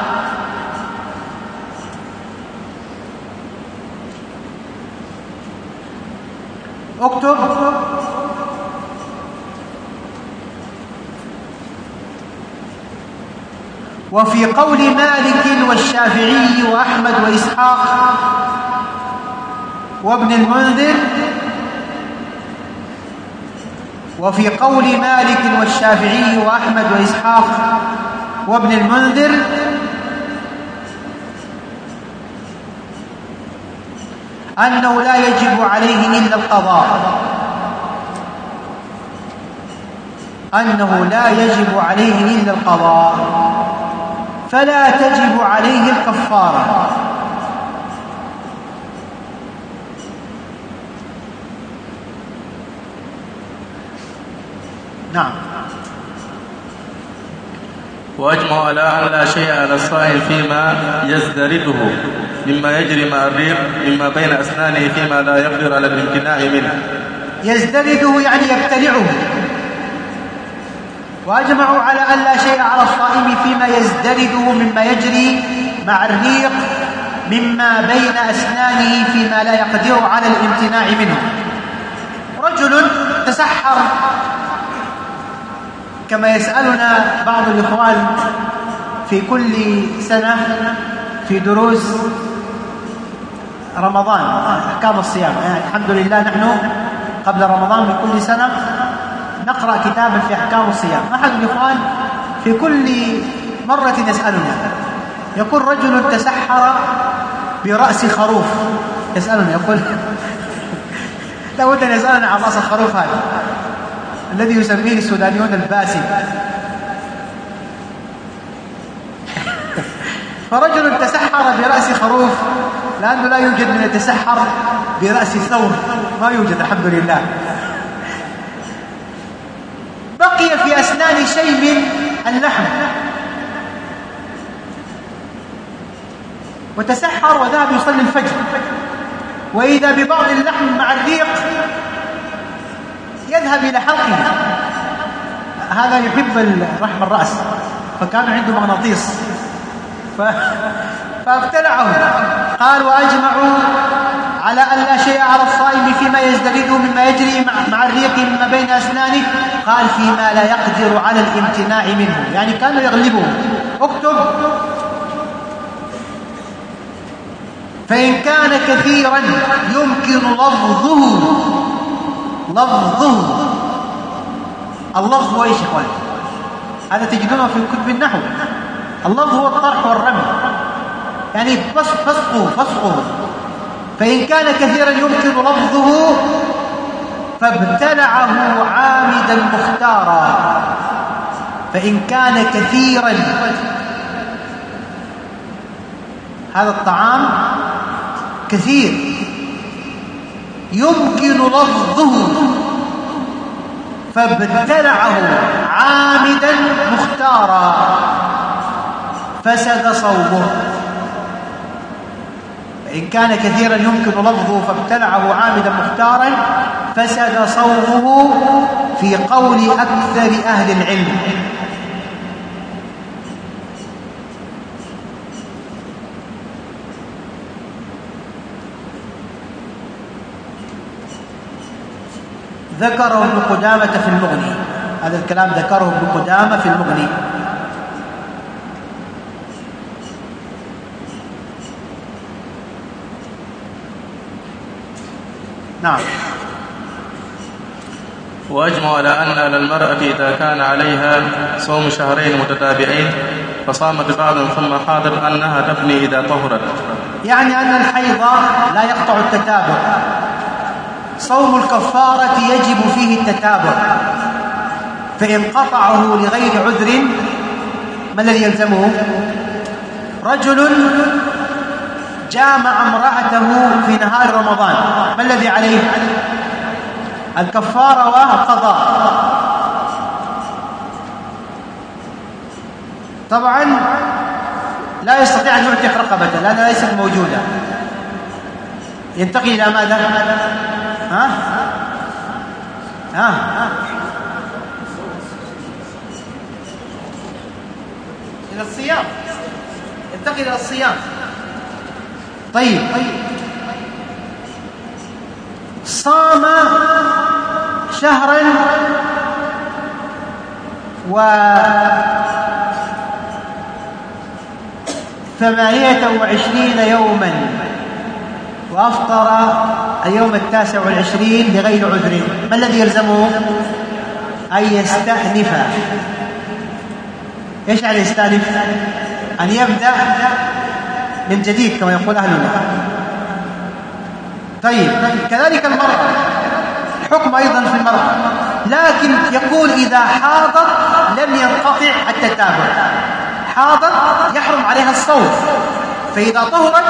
اكتب وفي قول مالك والشافعي وأحمد وإسحاق وابن المنذر وفي قول مالك والشافعي وأحمد وإسحاق وابن المنذر أنه لا يجب عليه إلا القضاء، أنه لا يجب عليه إلا القضاء، فلا تجب عليه الكفارة. نعم. وأجمعوا على أن لا شيء على الصائم فيما يزدرده مما يجري مع الريق مما بين أسنانه فيما لا يقدر على الامتناع منه. يزدرده يعني يبتلعه. وأجمعوا على أن لا شيء على الصائم فيما يزدرده مما يجري مع الريق مما بين أسنانه فيما لا يقدر على الامتناع منه. رجل تسحر كما يسألنا بعض الإخوان في كل سنة في دروس رمضان أحكام الصيام. يعني الحمد لله نحن قبل رمضان من كل سنة نقرأ كتابا في أحكام الصيام. أحد الإخوان في كل مرة يسألنا، يقول رجل تسحر برأس خروف، يسألنا يقول لا بد أن يسألنا عن رأس الخروف هذا الذي يسميه السودانيون الباسم. فرجل تسحر برأس خروف، لأنه لا يوجد من يتسحر برأس ثور، ما يوجد الحمد لله. بقي في أسنان شيء من اللحم وتسحر وذهب يصلي الفجر، وإذا ببعض اللحم مع الريق يذهب إلى حلقه. هذا يحب رحم الرأس، فكان عنده مغناطيس ف... فابتلعه. قال وأجمعوا على أن لا شيء على الصائم فيما يزدرده مما يجري مع الريق مما بين أسنانه؟ قال فيما لا يقدر على الامتناع منه، يعني كانوا يغلبه. اكتب: فإن كان كثيرا يمكن لفظه. لفظه، اللفظ هو ايش يا اخوان؟ هذا تجدونه في كتب النحو. اللفظ هو الطرح والرمي، يعني فسقه فسقه. فإن كان كثيرا يمكن لفظه فابتلعه عامدا مختارا. فإن كان كثيرا، هذا الطعام كثير يمكن لفظه فابتلعه عامدا مختارا فسد صومه. إن كان كثيرا يمكن لفظه فابتلعه عامدا مختارا فسد صومه في قول أكثر أهل العلم. ذكره ابن قدامة في المغني، هذا الكلام ذكره ابن قدامة في المغني. نعم. وأجمع على أن للمرأة إذا كان عليها صوم شهرين متتابعين فصامت بعضا ثم حاضت أنها تفني إذا طهرت، يعني أن الحيض لا يقطع التتابع. صوم الكفارة يجب فيه التتابع، فإن قطعه لغير عذر ما الذي يلزمه؟ رجل جامع امرأته في نهار رمضان، ما الذي عليه؟ الكفارة والقضاء. طبعا لا يستطيع أن يعتق رقبته لأنها ليست موجودة. ينتقي إلى ماذا؟ ها؟ ها؟ إلى الصيام، ينتقي إلى الصيام. طيب، صام شهرا وثمانية وعشرين يوما وأفطر اليوم التاسع والعشرين لغير عذر، ما الذي يلزمه؟ أن يستأنف. إيش يعني يستأنف؟ أن يبدأ من جديد كما يقول أهلنا. طيب، كذلك المرأة، الحكم أيضا في المرأة، لكن يقول إذا حاضت لم ينقطع التتابع. حاضت يحرم عليها الصوم، فإذا طهرت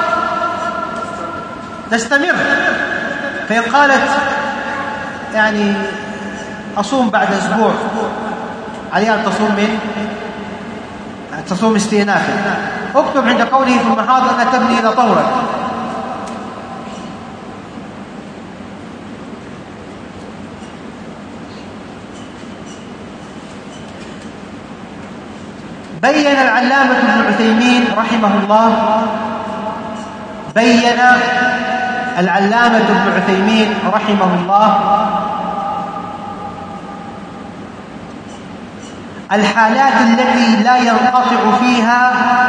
تستمر. فإن قالت يعني أصوم بعد أسبوع، عليها أن تصوم من تصوم استئنافا. اكتب عند قوله ثم حاضر أنها تبني إذا طهرت. بين العلامة ابن عثيمين رحمه الله بين العلامة ابن عثيمين رحمه الله الحالات التي لا ينقطع فيها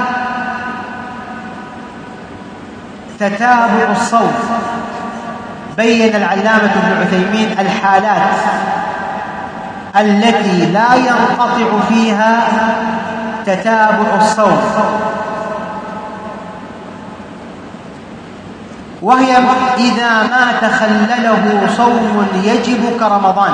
تتابع الصوم. بين العلامة ابن عثيمين الحالات التي لا ينقطع فيها تتابع الصوم، وهي إذا ما تخلله صوم يجب كرمضان.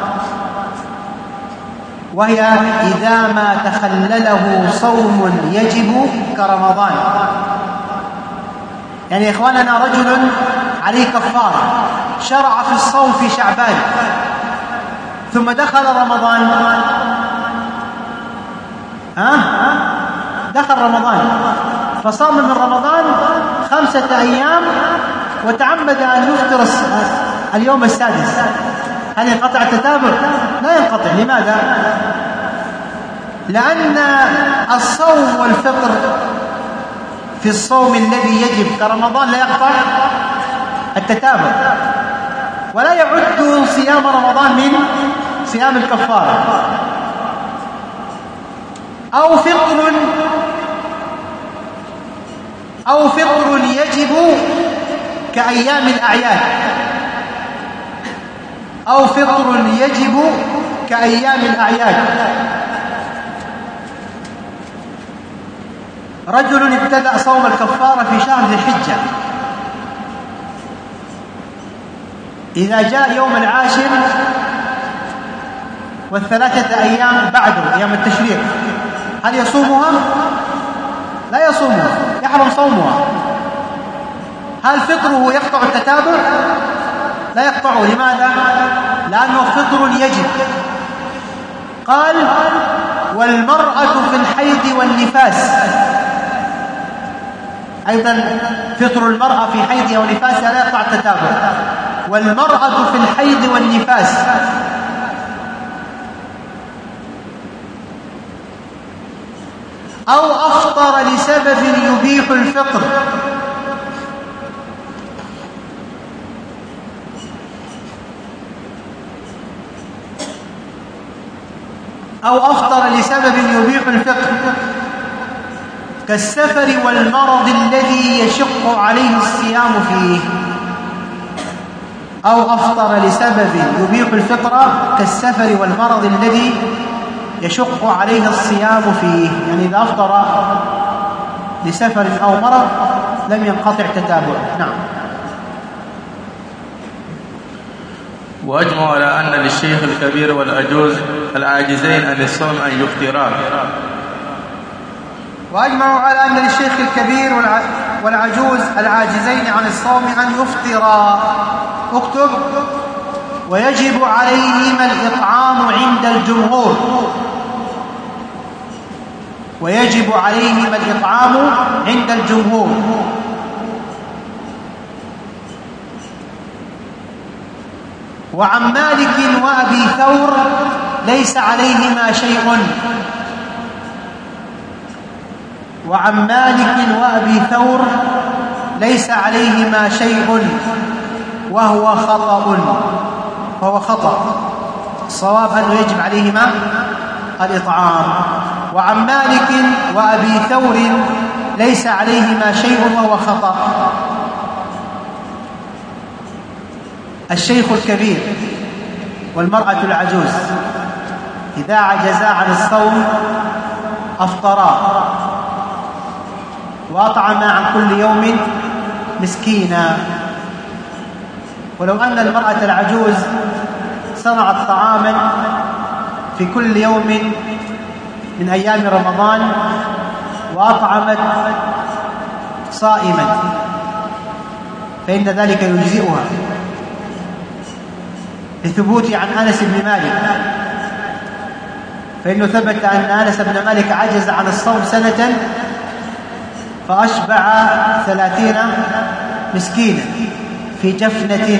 وهي إذا ما تخلله صوم يجب كرمضان. يعني يا إخواننا رجل عليه كفارة شرع في الصوم في شعبان ثم دخل رمضان، ها؟ دخل رمضان فصام من رمضان خمسة أيام وتعمد أن يفطر اليوم السادس، هل ينقطع التتابع؟ لا ينقطع. لماذا؟ لأن الصوم والفطر في الصوم الذي يجب كرمضان لا يقطع التتابع، ولا يعد صيام رمضان من صيام الكفارة. أو فطر أو فطر يجب كأيام الأعياد أو فطر يجب كأيام الأعياد. رجل ابتدأ صوم الكفارة في شهر ذي الحجة، إذا جاء يوم العاشر والثلاثة أيام بعده أيام التشريق، هل يصومها؟ لا يصومها، يحرم صومها. هل فطره يقطع التتابع؟ لا يقطعه. لماذا؟ لأنه فطر يجب. قال: والمرأة في الحيض والنفاس، أيضا فطر المرأة في حيضها ونفاسها لا يقطع التتابع. والمرأة في الحيض والنفاس أو أفطر لسبب يبيح الفطر، أو أفطر لسبب يبيح الفطر كالسفر والمرض الذي يشق عليه الصيام فيه. أو أفطر لسبب يبيح الفطر كالسفر والمرض الذي يشق عليه الصيام فيه، يعني إذا أفطر لسفر أو مرض لم ينقطع تتابعه. نعم. وأجمع على أن للشيخ الكبير والعجوز العاجزين عن الصوم أن يفطرا. وأجمعوا على أن للشيخ الكبير والعجوز العاجزين عن الصوم أن يفطرا. اكتب: ويجب عليهما الإطعام عند الجمهور. ويجب عليهما الإطعام عند الجمهور. وعن مالك وأبي ثور ليس عليهما شيء. وعن مالك وأبي ثور ليس عليهما شيء وهو خطأ وهو خطأ الصواب أنه يجب عليهما الإطعام. وعن مالك وأبي ثور ليس عليهما شيء وهو خطأ. الشيخ الكبير والمرأة العجوز إذا عجزا عن الصوم أفطرا وأطعما عن كل يوم مسكينا. ولو أن المرأة العجوز صنعت طعاما في كل يوم من أيام رمضان وأطعمت صائما فإن ذلك يجزئها، لثبوت عن أنس بن مالك، فإنه ثبت أن أنس بن مالك عجز عن الصوم سنة فأشبع ثلاثين مسكينا في جفنة.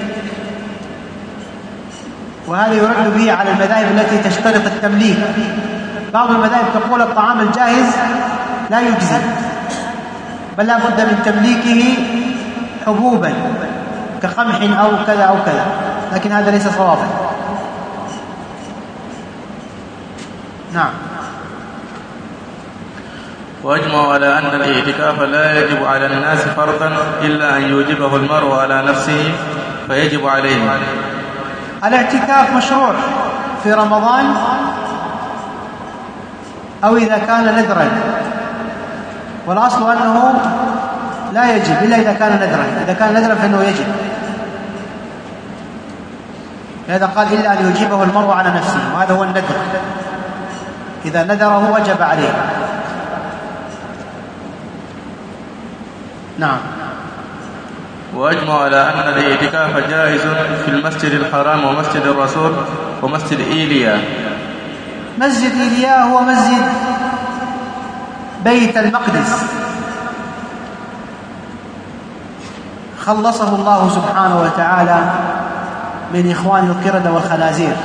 وهذا يرد به على المذاهب التي تشترط التمليك. بعض المذاهب تقول الطعام الجاهز لا يجزي، بل لا بد من تمليكه حبوبا كقمح أو كذا أو كذا، لكن هذا ليس صوابا. نعم. وأجمعوا على أن الاعتكاف لا يجب على الناس فرضا إلا أن يوجبه المرء على نفسه فيجب عليه. الاعتكاف مشروع في رمضان أو إذا كان نذرا، والأصل أنه لا يجب إلا إذا كان نذرا. إذا كان نذرا فإنه يجب، لذا قال إلا أن يجيبه المرء على نفسه، وهذا هو النذر. إذا نذره وجب عليه. نعم. وأجمع على أن الاعتكاف جائز في المسجد الحرام ومسجد الرسول ومسجد إيليا. مسجد إيليا هو مسجد بيت المقدس، خلصه الله سبحانه وتعالى من إخوان القردة والخنازير.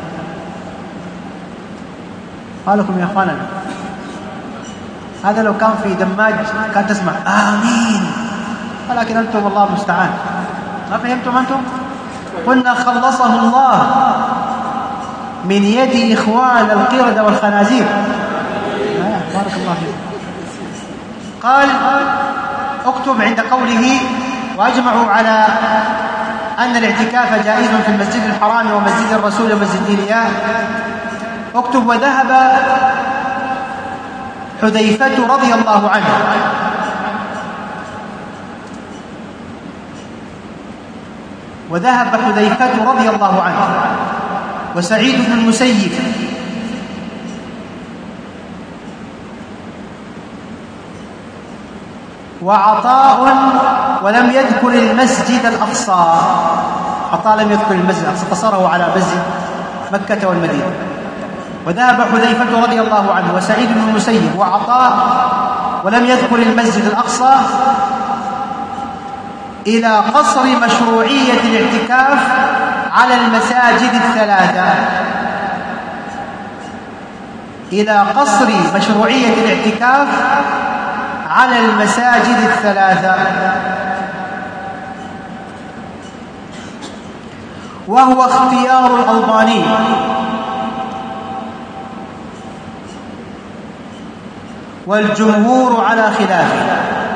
قال لكم يا إخواننا هذا لو كان في دماج كان تسمع آمين، ولكن أنتم الله المستعان. ما فهمتم أنتم؟ قلنا خلصه الله من يد إخوان القردة والخنازير. آه بارك الله فيك. قال اكتب عند قوله وأجمعوا على أن الاعتكاف جائز في المسجد الحرام ومسجد الرسول ومسجد إيليا. اكتب وذهب حذيفة رضي الله عنه وذهب حذيفة رضي الله عنه وسعيد بن المسيب وعطاء ولم يذكر المسجد الأقصى. عطاء لم يذكر المسجد الأقصى، قصره على مسجد مكة والمدينة. وذهب حذيفة رضي الله عنه وسعيد بن المسيب وعطاء ولم يذكر المسجد الأقصى إلى قصر مشروعية الاعتكاف على المساجد الثلاثة. إلى قصر مشروعية الاعتكاف على المساجد الثلاثة، وهو اختيار الألباني والجمهور على خلافه.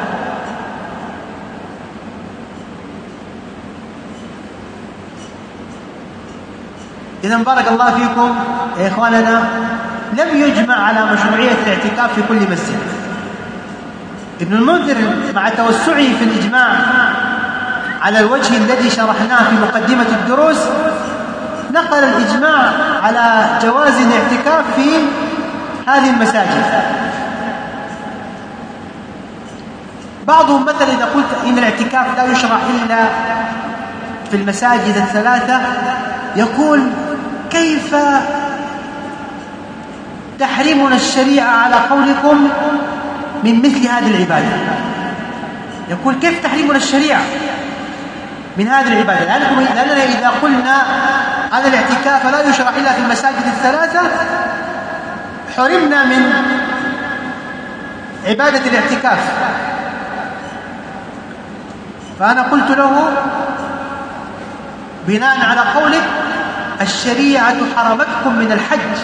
إذن بارك الله فيكم يا إخواننا، لم يجمع على مشروعية الاعتكاف في كل مسجد. ابن المنذر مع توسعه في الإجماع على الوجه الذي شرحناه في مقدمة الدروس نقل الإجماع على جواز الاعتكاف في هذه المساجد. بعضهم مثلا إذا قلت إن الاعتكاف لا يشرع إلا في المساجد الثلاثة يقول كيف تحرمنا الشريعة على قولكم من مثل هذه العبادة؟ يقول كيف تحرمنا الشريعة من هذه العبادة؟ لأننا إذا قلنا أن الاعتكاف لا يشرع إلا في المساجد الثلاثة حرمنا من عبادة الاعتكاف. فأنا قلت له بناء على قولك الشريعة حرمتكم من الحج،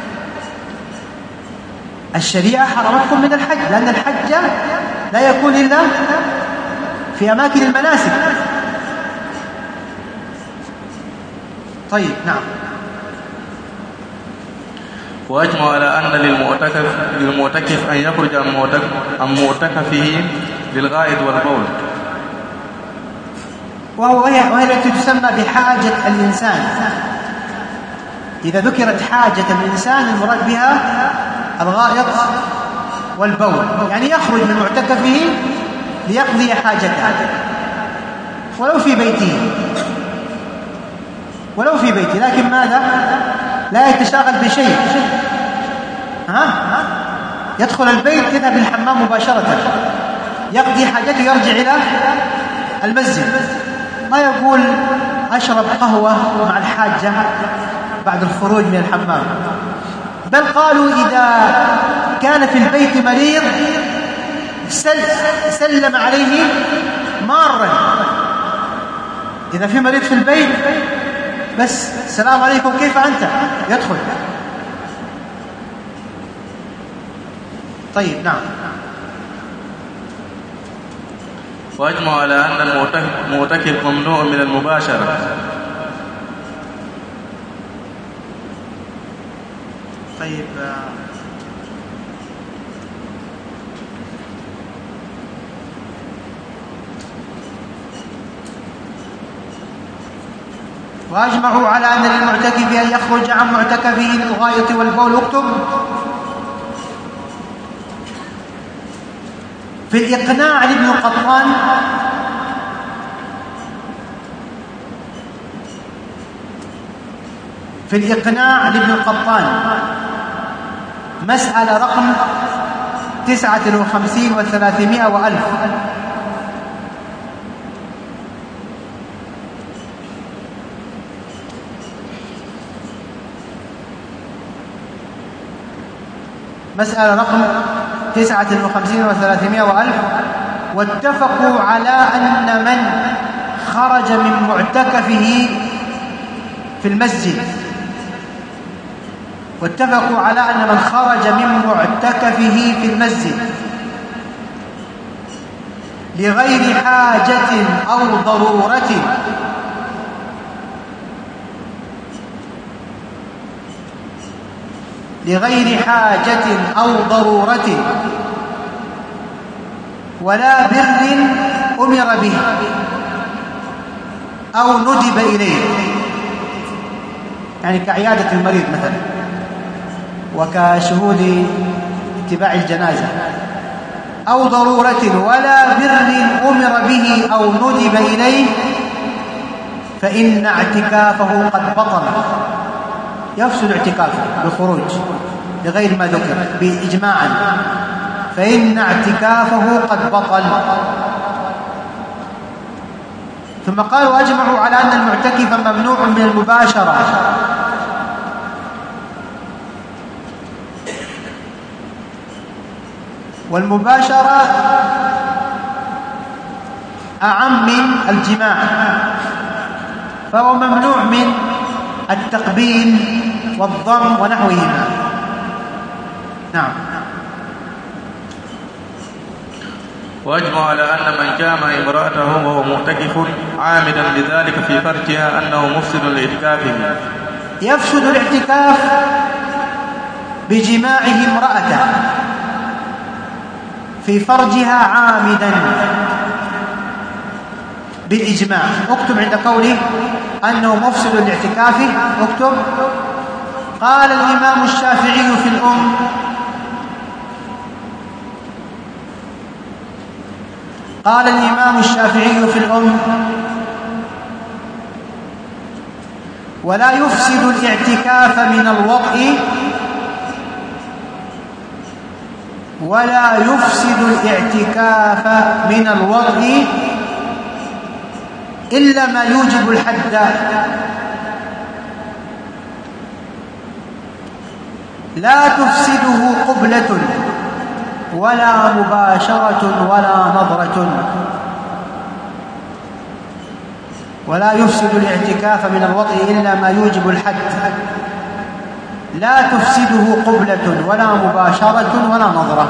الشريعة حرمتكم من الحج، لأن الحج لا يكون إلا في أماكن المناسك. طيب نعم. وأجمع على أن للمعتكف للمعتكف أن يخرج عن معتكفه للغائط والبول، وهو وهي التي تسمى بحاجة الإنسان. إذا ذكرت حاجة الإنسان المراد بها الغائط والبول، يعني يخرج من معتكفه ليقضي حاجته ولو في بيته ولو في بيته لكن ماذا؟ لا يتشاغل بشيء. ها؟ يدخل البيت يذهب للحمام مباشرة، يقضي حاجته يرجع إلى المسجد، ما يقول أشرب قهوة مع الحاجة بعد الخروج من الحمام. بل قالوا إذا كان في البيت مريض سل سلم عليه مارا. إذا في مريض في البيت بس السلام عليكم كيف أنت؟ يدخل. طيب نعم. وأجمع على أن المعتكف ممنوع من المباشرة. طيب وأجمعوا على أن للمعتكف أن يخرج عن معتكفه للغائط والبول. اكتب في الإقناع لابن القطان في الإقناع لابن القطان مسألة رقم تسعة وخمسين وثلاثمائة وألف. مسألة رقم تسعة وخمسين وثلاثمائة وألف. واتفقوا على أن من خرج من معتكفه في المسجد، واتفقوا على أن من خرج من معتكفه في المسجد لغير حاجة أو ضرورة لغير حاجة أو ضرورة ولا بر أمر به أو ندب إليه، يعني كعيادة المريض مثلا وكشهود اتباع الجنازة، أو ضرورة ولا بر أمر به أو ندب إليه، فإن اعتكافه قد بطل، يفسد اعتكافه بالخروج لغير ما ذكر بإجماعا، فإن اعتكافه قد بطل. ثم قال وأجمعوا على أن المعتكف ممنوع من المباشرة والمباشرة أعم من الجماع، فهو ممنوع من التقبيل والضم ونحوهما. نعم. وأجمع على أن من جامع امرأته وهو معتكف عامدا لذلك في فرجها أنه مفسد لاعتكافه. يفسد الاعتكاف بجماعه امرأته في فرجها عامدا بالإجماع. اكتب عند قوله أنه مفسد لاعتكافه، اكتب قال الإمام الشافعي في الأم قال الإمام الشافعي في الأم ولا يفسد الاعتكاف من الوطء ولا يفسد الاعتكاف من الوطء إلا ما يوجب الحد، لا تفسده قبلة ولا مباشرة ولا نظرة. ولا يفسد الاعتكاف من الوطء إلا ما يوجب الحد، لا تفسده قبلة ولا مباشرة ولا نظرة.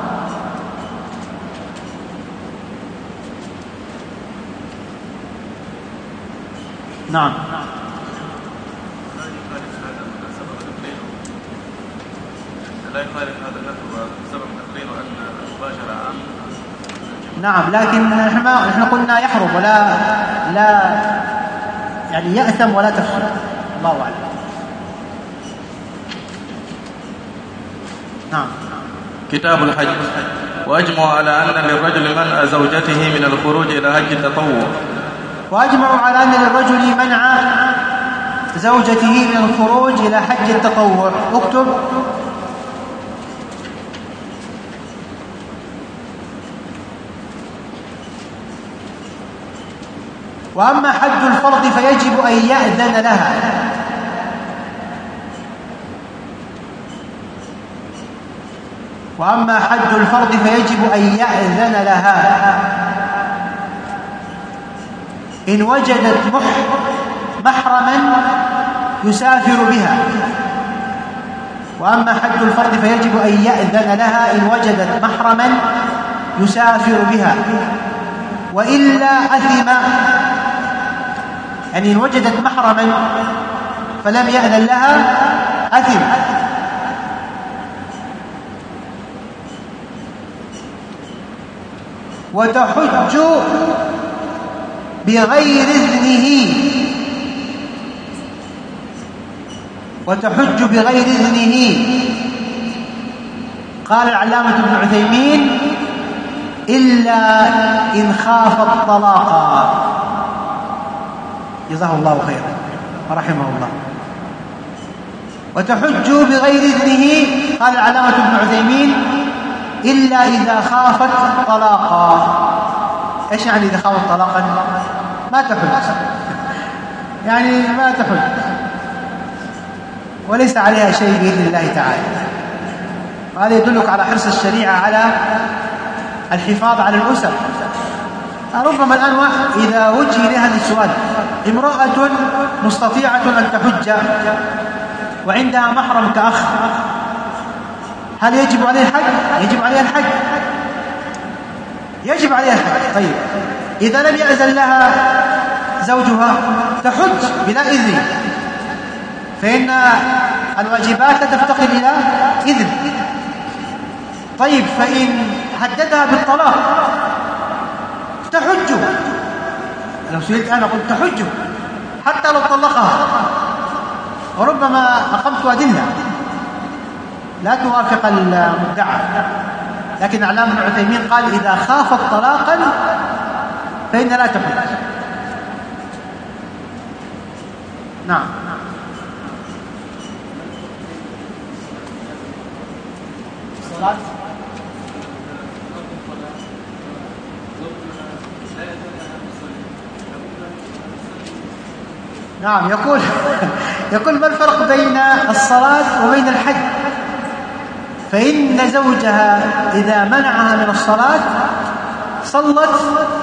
نعم. لا يخالف هذا النفي وسبب تقريره أن المباشرة عام. نعم، لكن نحن قلنا يحرم ولا لا يعني يأثم ولا تفسد. الله أعلم. نعم. كتاب الحج. وأجمع على أن للرجل منع زوجته من الخروج إلى حج التطوع. وأجمعوا على أن للرجل منع زوجته من الخروج إلى حج التطوع. اكتب وأما حج الفرض فيجب أن يأذن لها، وأما حج الفرض فيجب أن يأذن لها إن وجدت محرما يسافر بها. وأما حج الفرض فيجب أن يأذن لها إن وجدت محرما يسافر بها، وإلا أثم، يعني إن وجدت محرما فلم يأذن لها أثم. وتحج بغير إذنه وتحج بغير إذنه قال العلامة ابن عثيمين إلا إن خاف الطلاق، جزاه الله خيرا ورحمه الله. وتحج بغير إذنه قال العلامة ابن عثيمين إلا إذا خافت طلاقا. إيش يعني إذا خافت طلاقا؟ ما تحج، يعني ما تحج وليس عليها شيء بإذن الله تعالى. وهذا يدلك على حرص الشريعة على الحفاظ على الأسر، ربما الآن واحد إذا وجه لها السؤال: امرأة مستطيعة أن تحج وعندها محرم كأخ، هل يجب عليه الحج؟ يجب عليها الحج، يجب عليها الحج. طيب إذا لم يأذن لها زوجها تحج بلا إذن، فإن الواجبات لا تفتقر إلى إذن. طيب فإن هددها بالطلاق تحج، لو سئلت أنا قلت تحج حتى لو طلقها، وربما أقمت أدلة لا توافق المدعى، لكن علامة ابن عثيمين قال إذا خافت طلاقا فإن لا تحج. نعم. الصلاة نعم. يقول يقول ما الفرق بين الصلاة وبين الحج؟ فإن زوجها إذا منعها من الصلاة صلت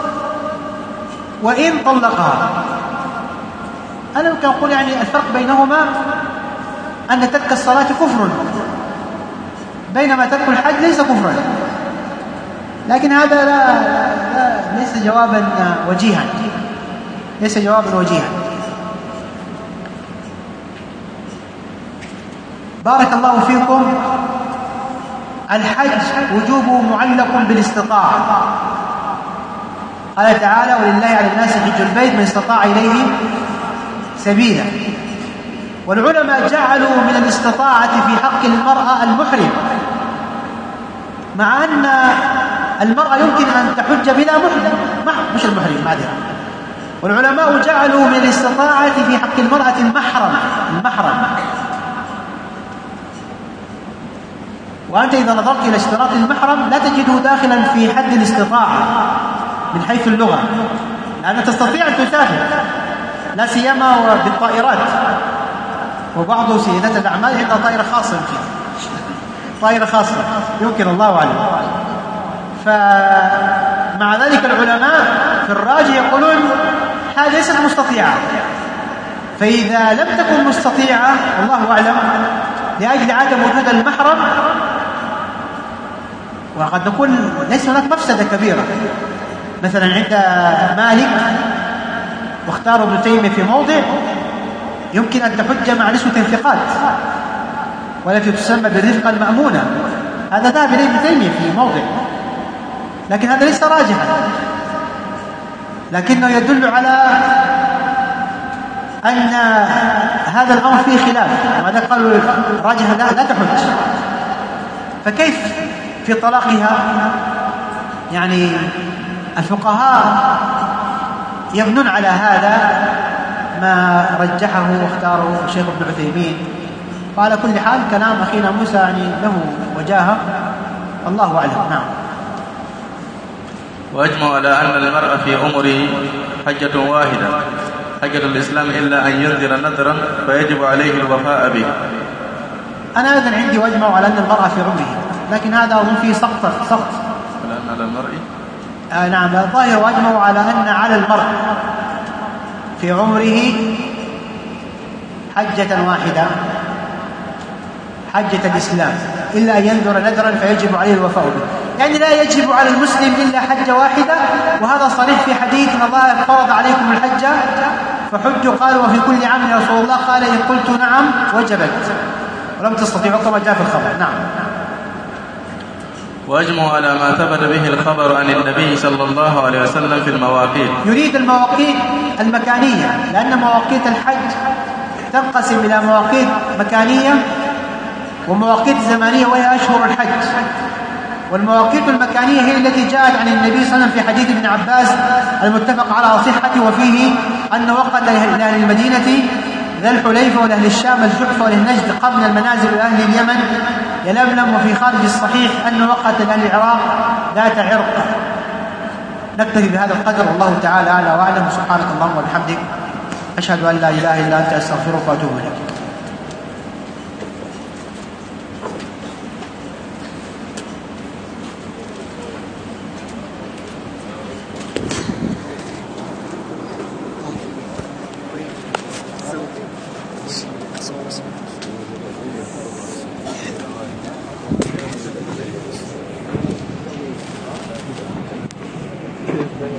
وإن طلقها. أنا ممكن أقول يعني الفرق بينهما أن ترك الصلاة كفر، بينما ترك الحج ليس كفرا. لكن هذا لا, لا ليس جوابا وجيها، ليس جوابا وجيها. بارك الله فيكم. الحج وجوبه معلق بالاستطاعة. قال تعالى: ولله على الناس حج البيت من استطاع إليه سبيلا. والعلماء جعلوا من الاستطاعة في حق المرأة المحرم، مع أن المرأة يمكن أن تحج بلا محرم، مش المحرم معذرة. والعلماء جعلوا من الاستطاعة في حق المرأة المحرم المحرم وأنت إذا نظرت إلى اشتراط المحرم لا تجده داخلا في حد الاستطاعة من حيث اللغة، لأنك تستطيع أن تسافر، لا سيما بالطائرات. وبعض سيدات الأعمال عندها طائرة خاصة، يمكن طائرة خاصة يمكن، الله أعلم. فمع ذلك العلماء في الراجح يقولون هذه ليست مستطيعة. فإذا لم تكن مستطيعة والله أعلم لأجل عدم وجود المحرم، وقد نكون ليس هناك مفسدة كبيرة، مثلا عند مالك واختار ابن تيمية في موضع يمكن أن تحج مع نسوة ثقات والتي تسمى بالرفقة المأمونة، هذا ذهب إليه ابن تيمية في موضع، لكن هذا ليس راجحا، لكنه يدل على أن هذا الأمر فيه خلاف، وهذا قالوا راجحا لا, لا تحج. فكيف في طلاقها؟ يعني الفقهاء يبنون على هذا ما رجحه واختاره الشيخ ابن عثيمين. وعلى كل حال كلام أخينا موسى يعني له وجاهه، الله أعلم. نعم. وأجمع على أن المرء في عمره حجة واحدة حجة الإسلام إلا أن ينذر نذرا فيجب عليه الوفاء به. أنا أيضا عندي وأجمع على أن المرأة في عمره، لكن هذا أظن فيه سقط سقط على على المرء آه نعم الظاهر. وأجمع على أن على المرء في عمره حجة واحدة حجة الإسلام إلا أن ينذر نذرا فيجب عليه الوفاء به، يعني لا يجب على المسلم إلا حجة واحدة، وهذا صريح في حديث إن الله فرض عليكم الحجة فحجوا. قالوا وفي كل عام يا رسول الله؟ قال إن قلت نعم وجبت ولم تستطيعوا كما جاء في الخبر. نعم. وأجمع على ما ثبت به الخبر عن النبي صلى الله عليه وسلم في المواقيت. يريد المواقيت المكانية، لأن مواقيت الحج تنقسم إلى مواقيت مكانية ومواقيت زمانية وهي أشهر الحج. والمواقيت المكانية هي التي جاءت عن النبي صلى الله عليه وسلم في حديث ابن عباس المتفق على صحته، وفيه أن وقت لأهل المدينة ذا الحليفة ولأهل الشام الجحفة ولأهل نجد قبل المنازل ولأهل اليمن يلملم. وفي خارج الصحيح أن وقت لأهل العراق ذات عرق. نكتفي بهذا القدر، والله تعالى أعلى وأعلم. سبحانك اللهم وبحمدك أشهد أن لا إله إلا أنت أستغفرك وأتوب إليك.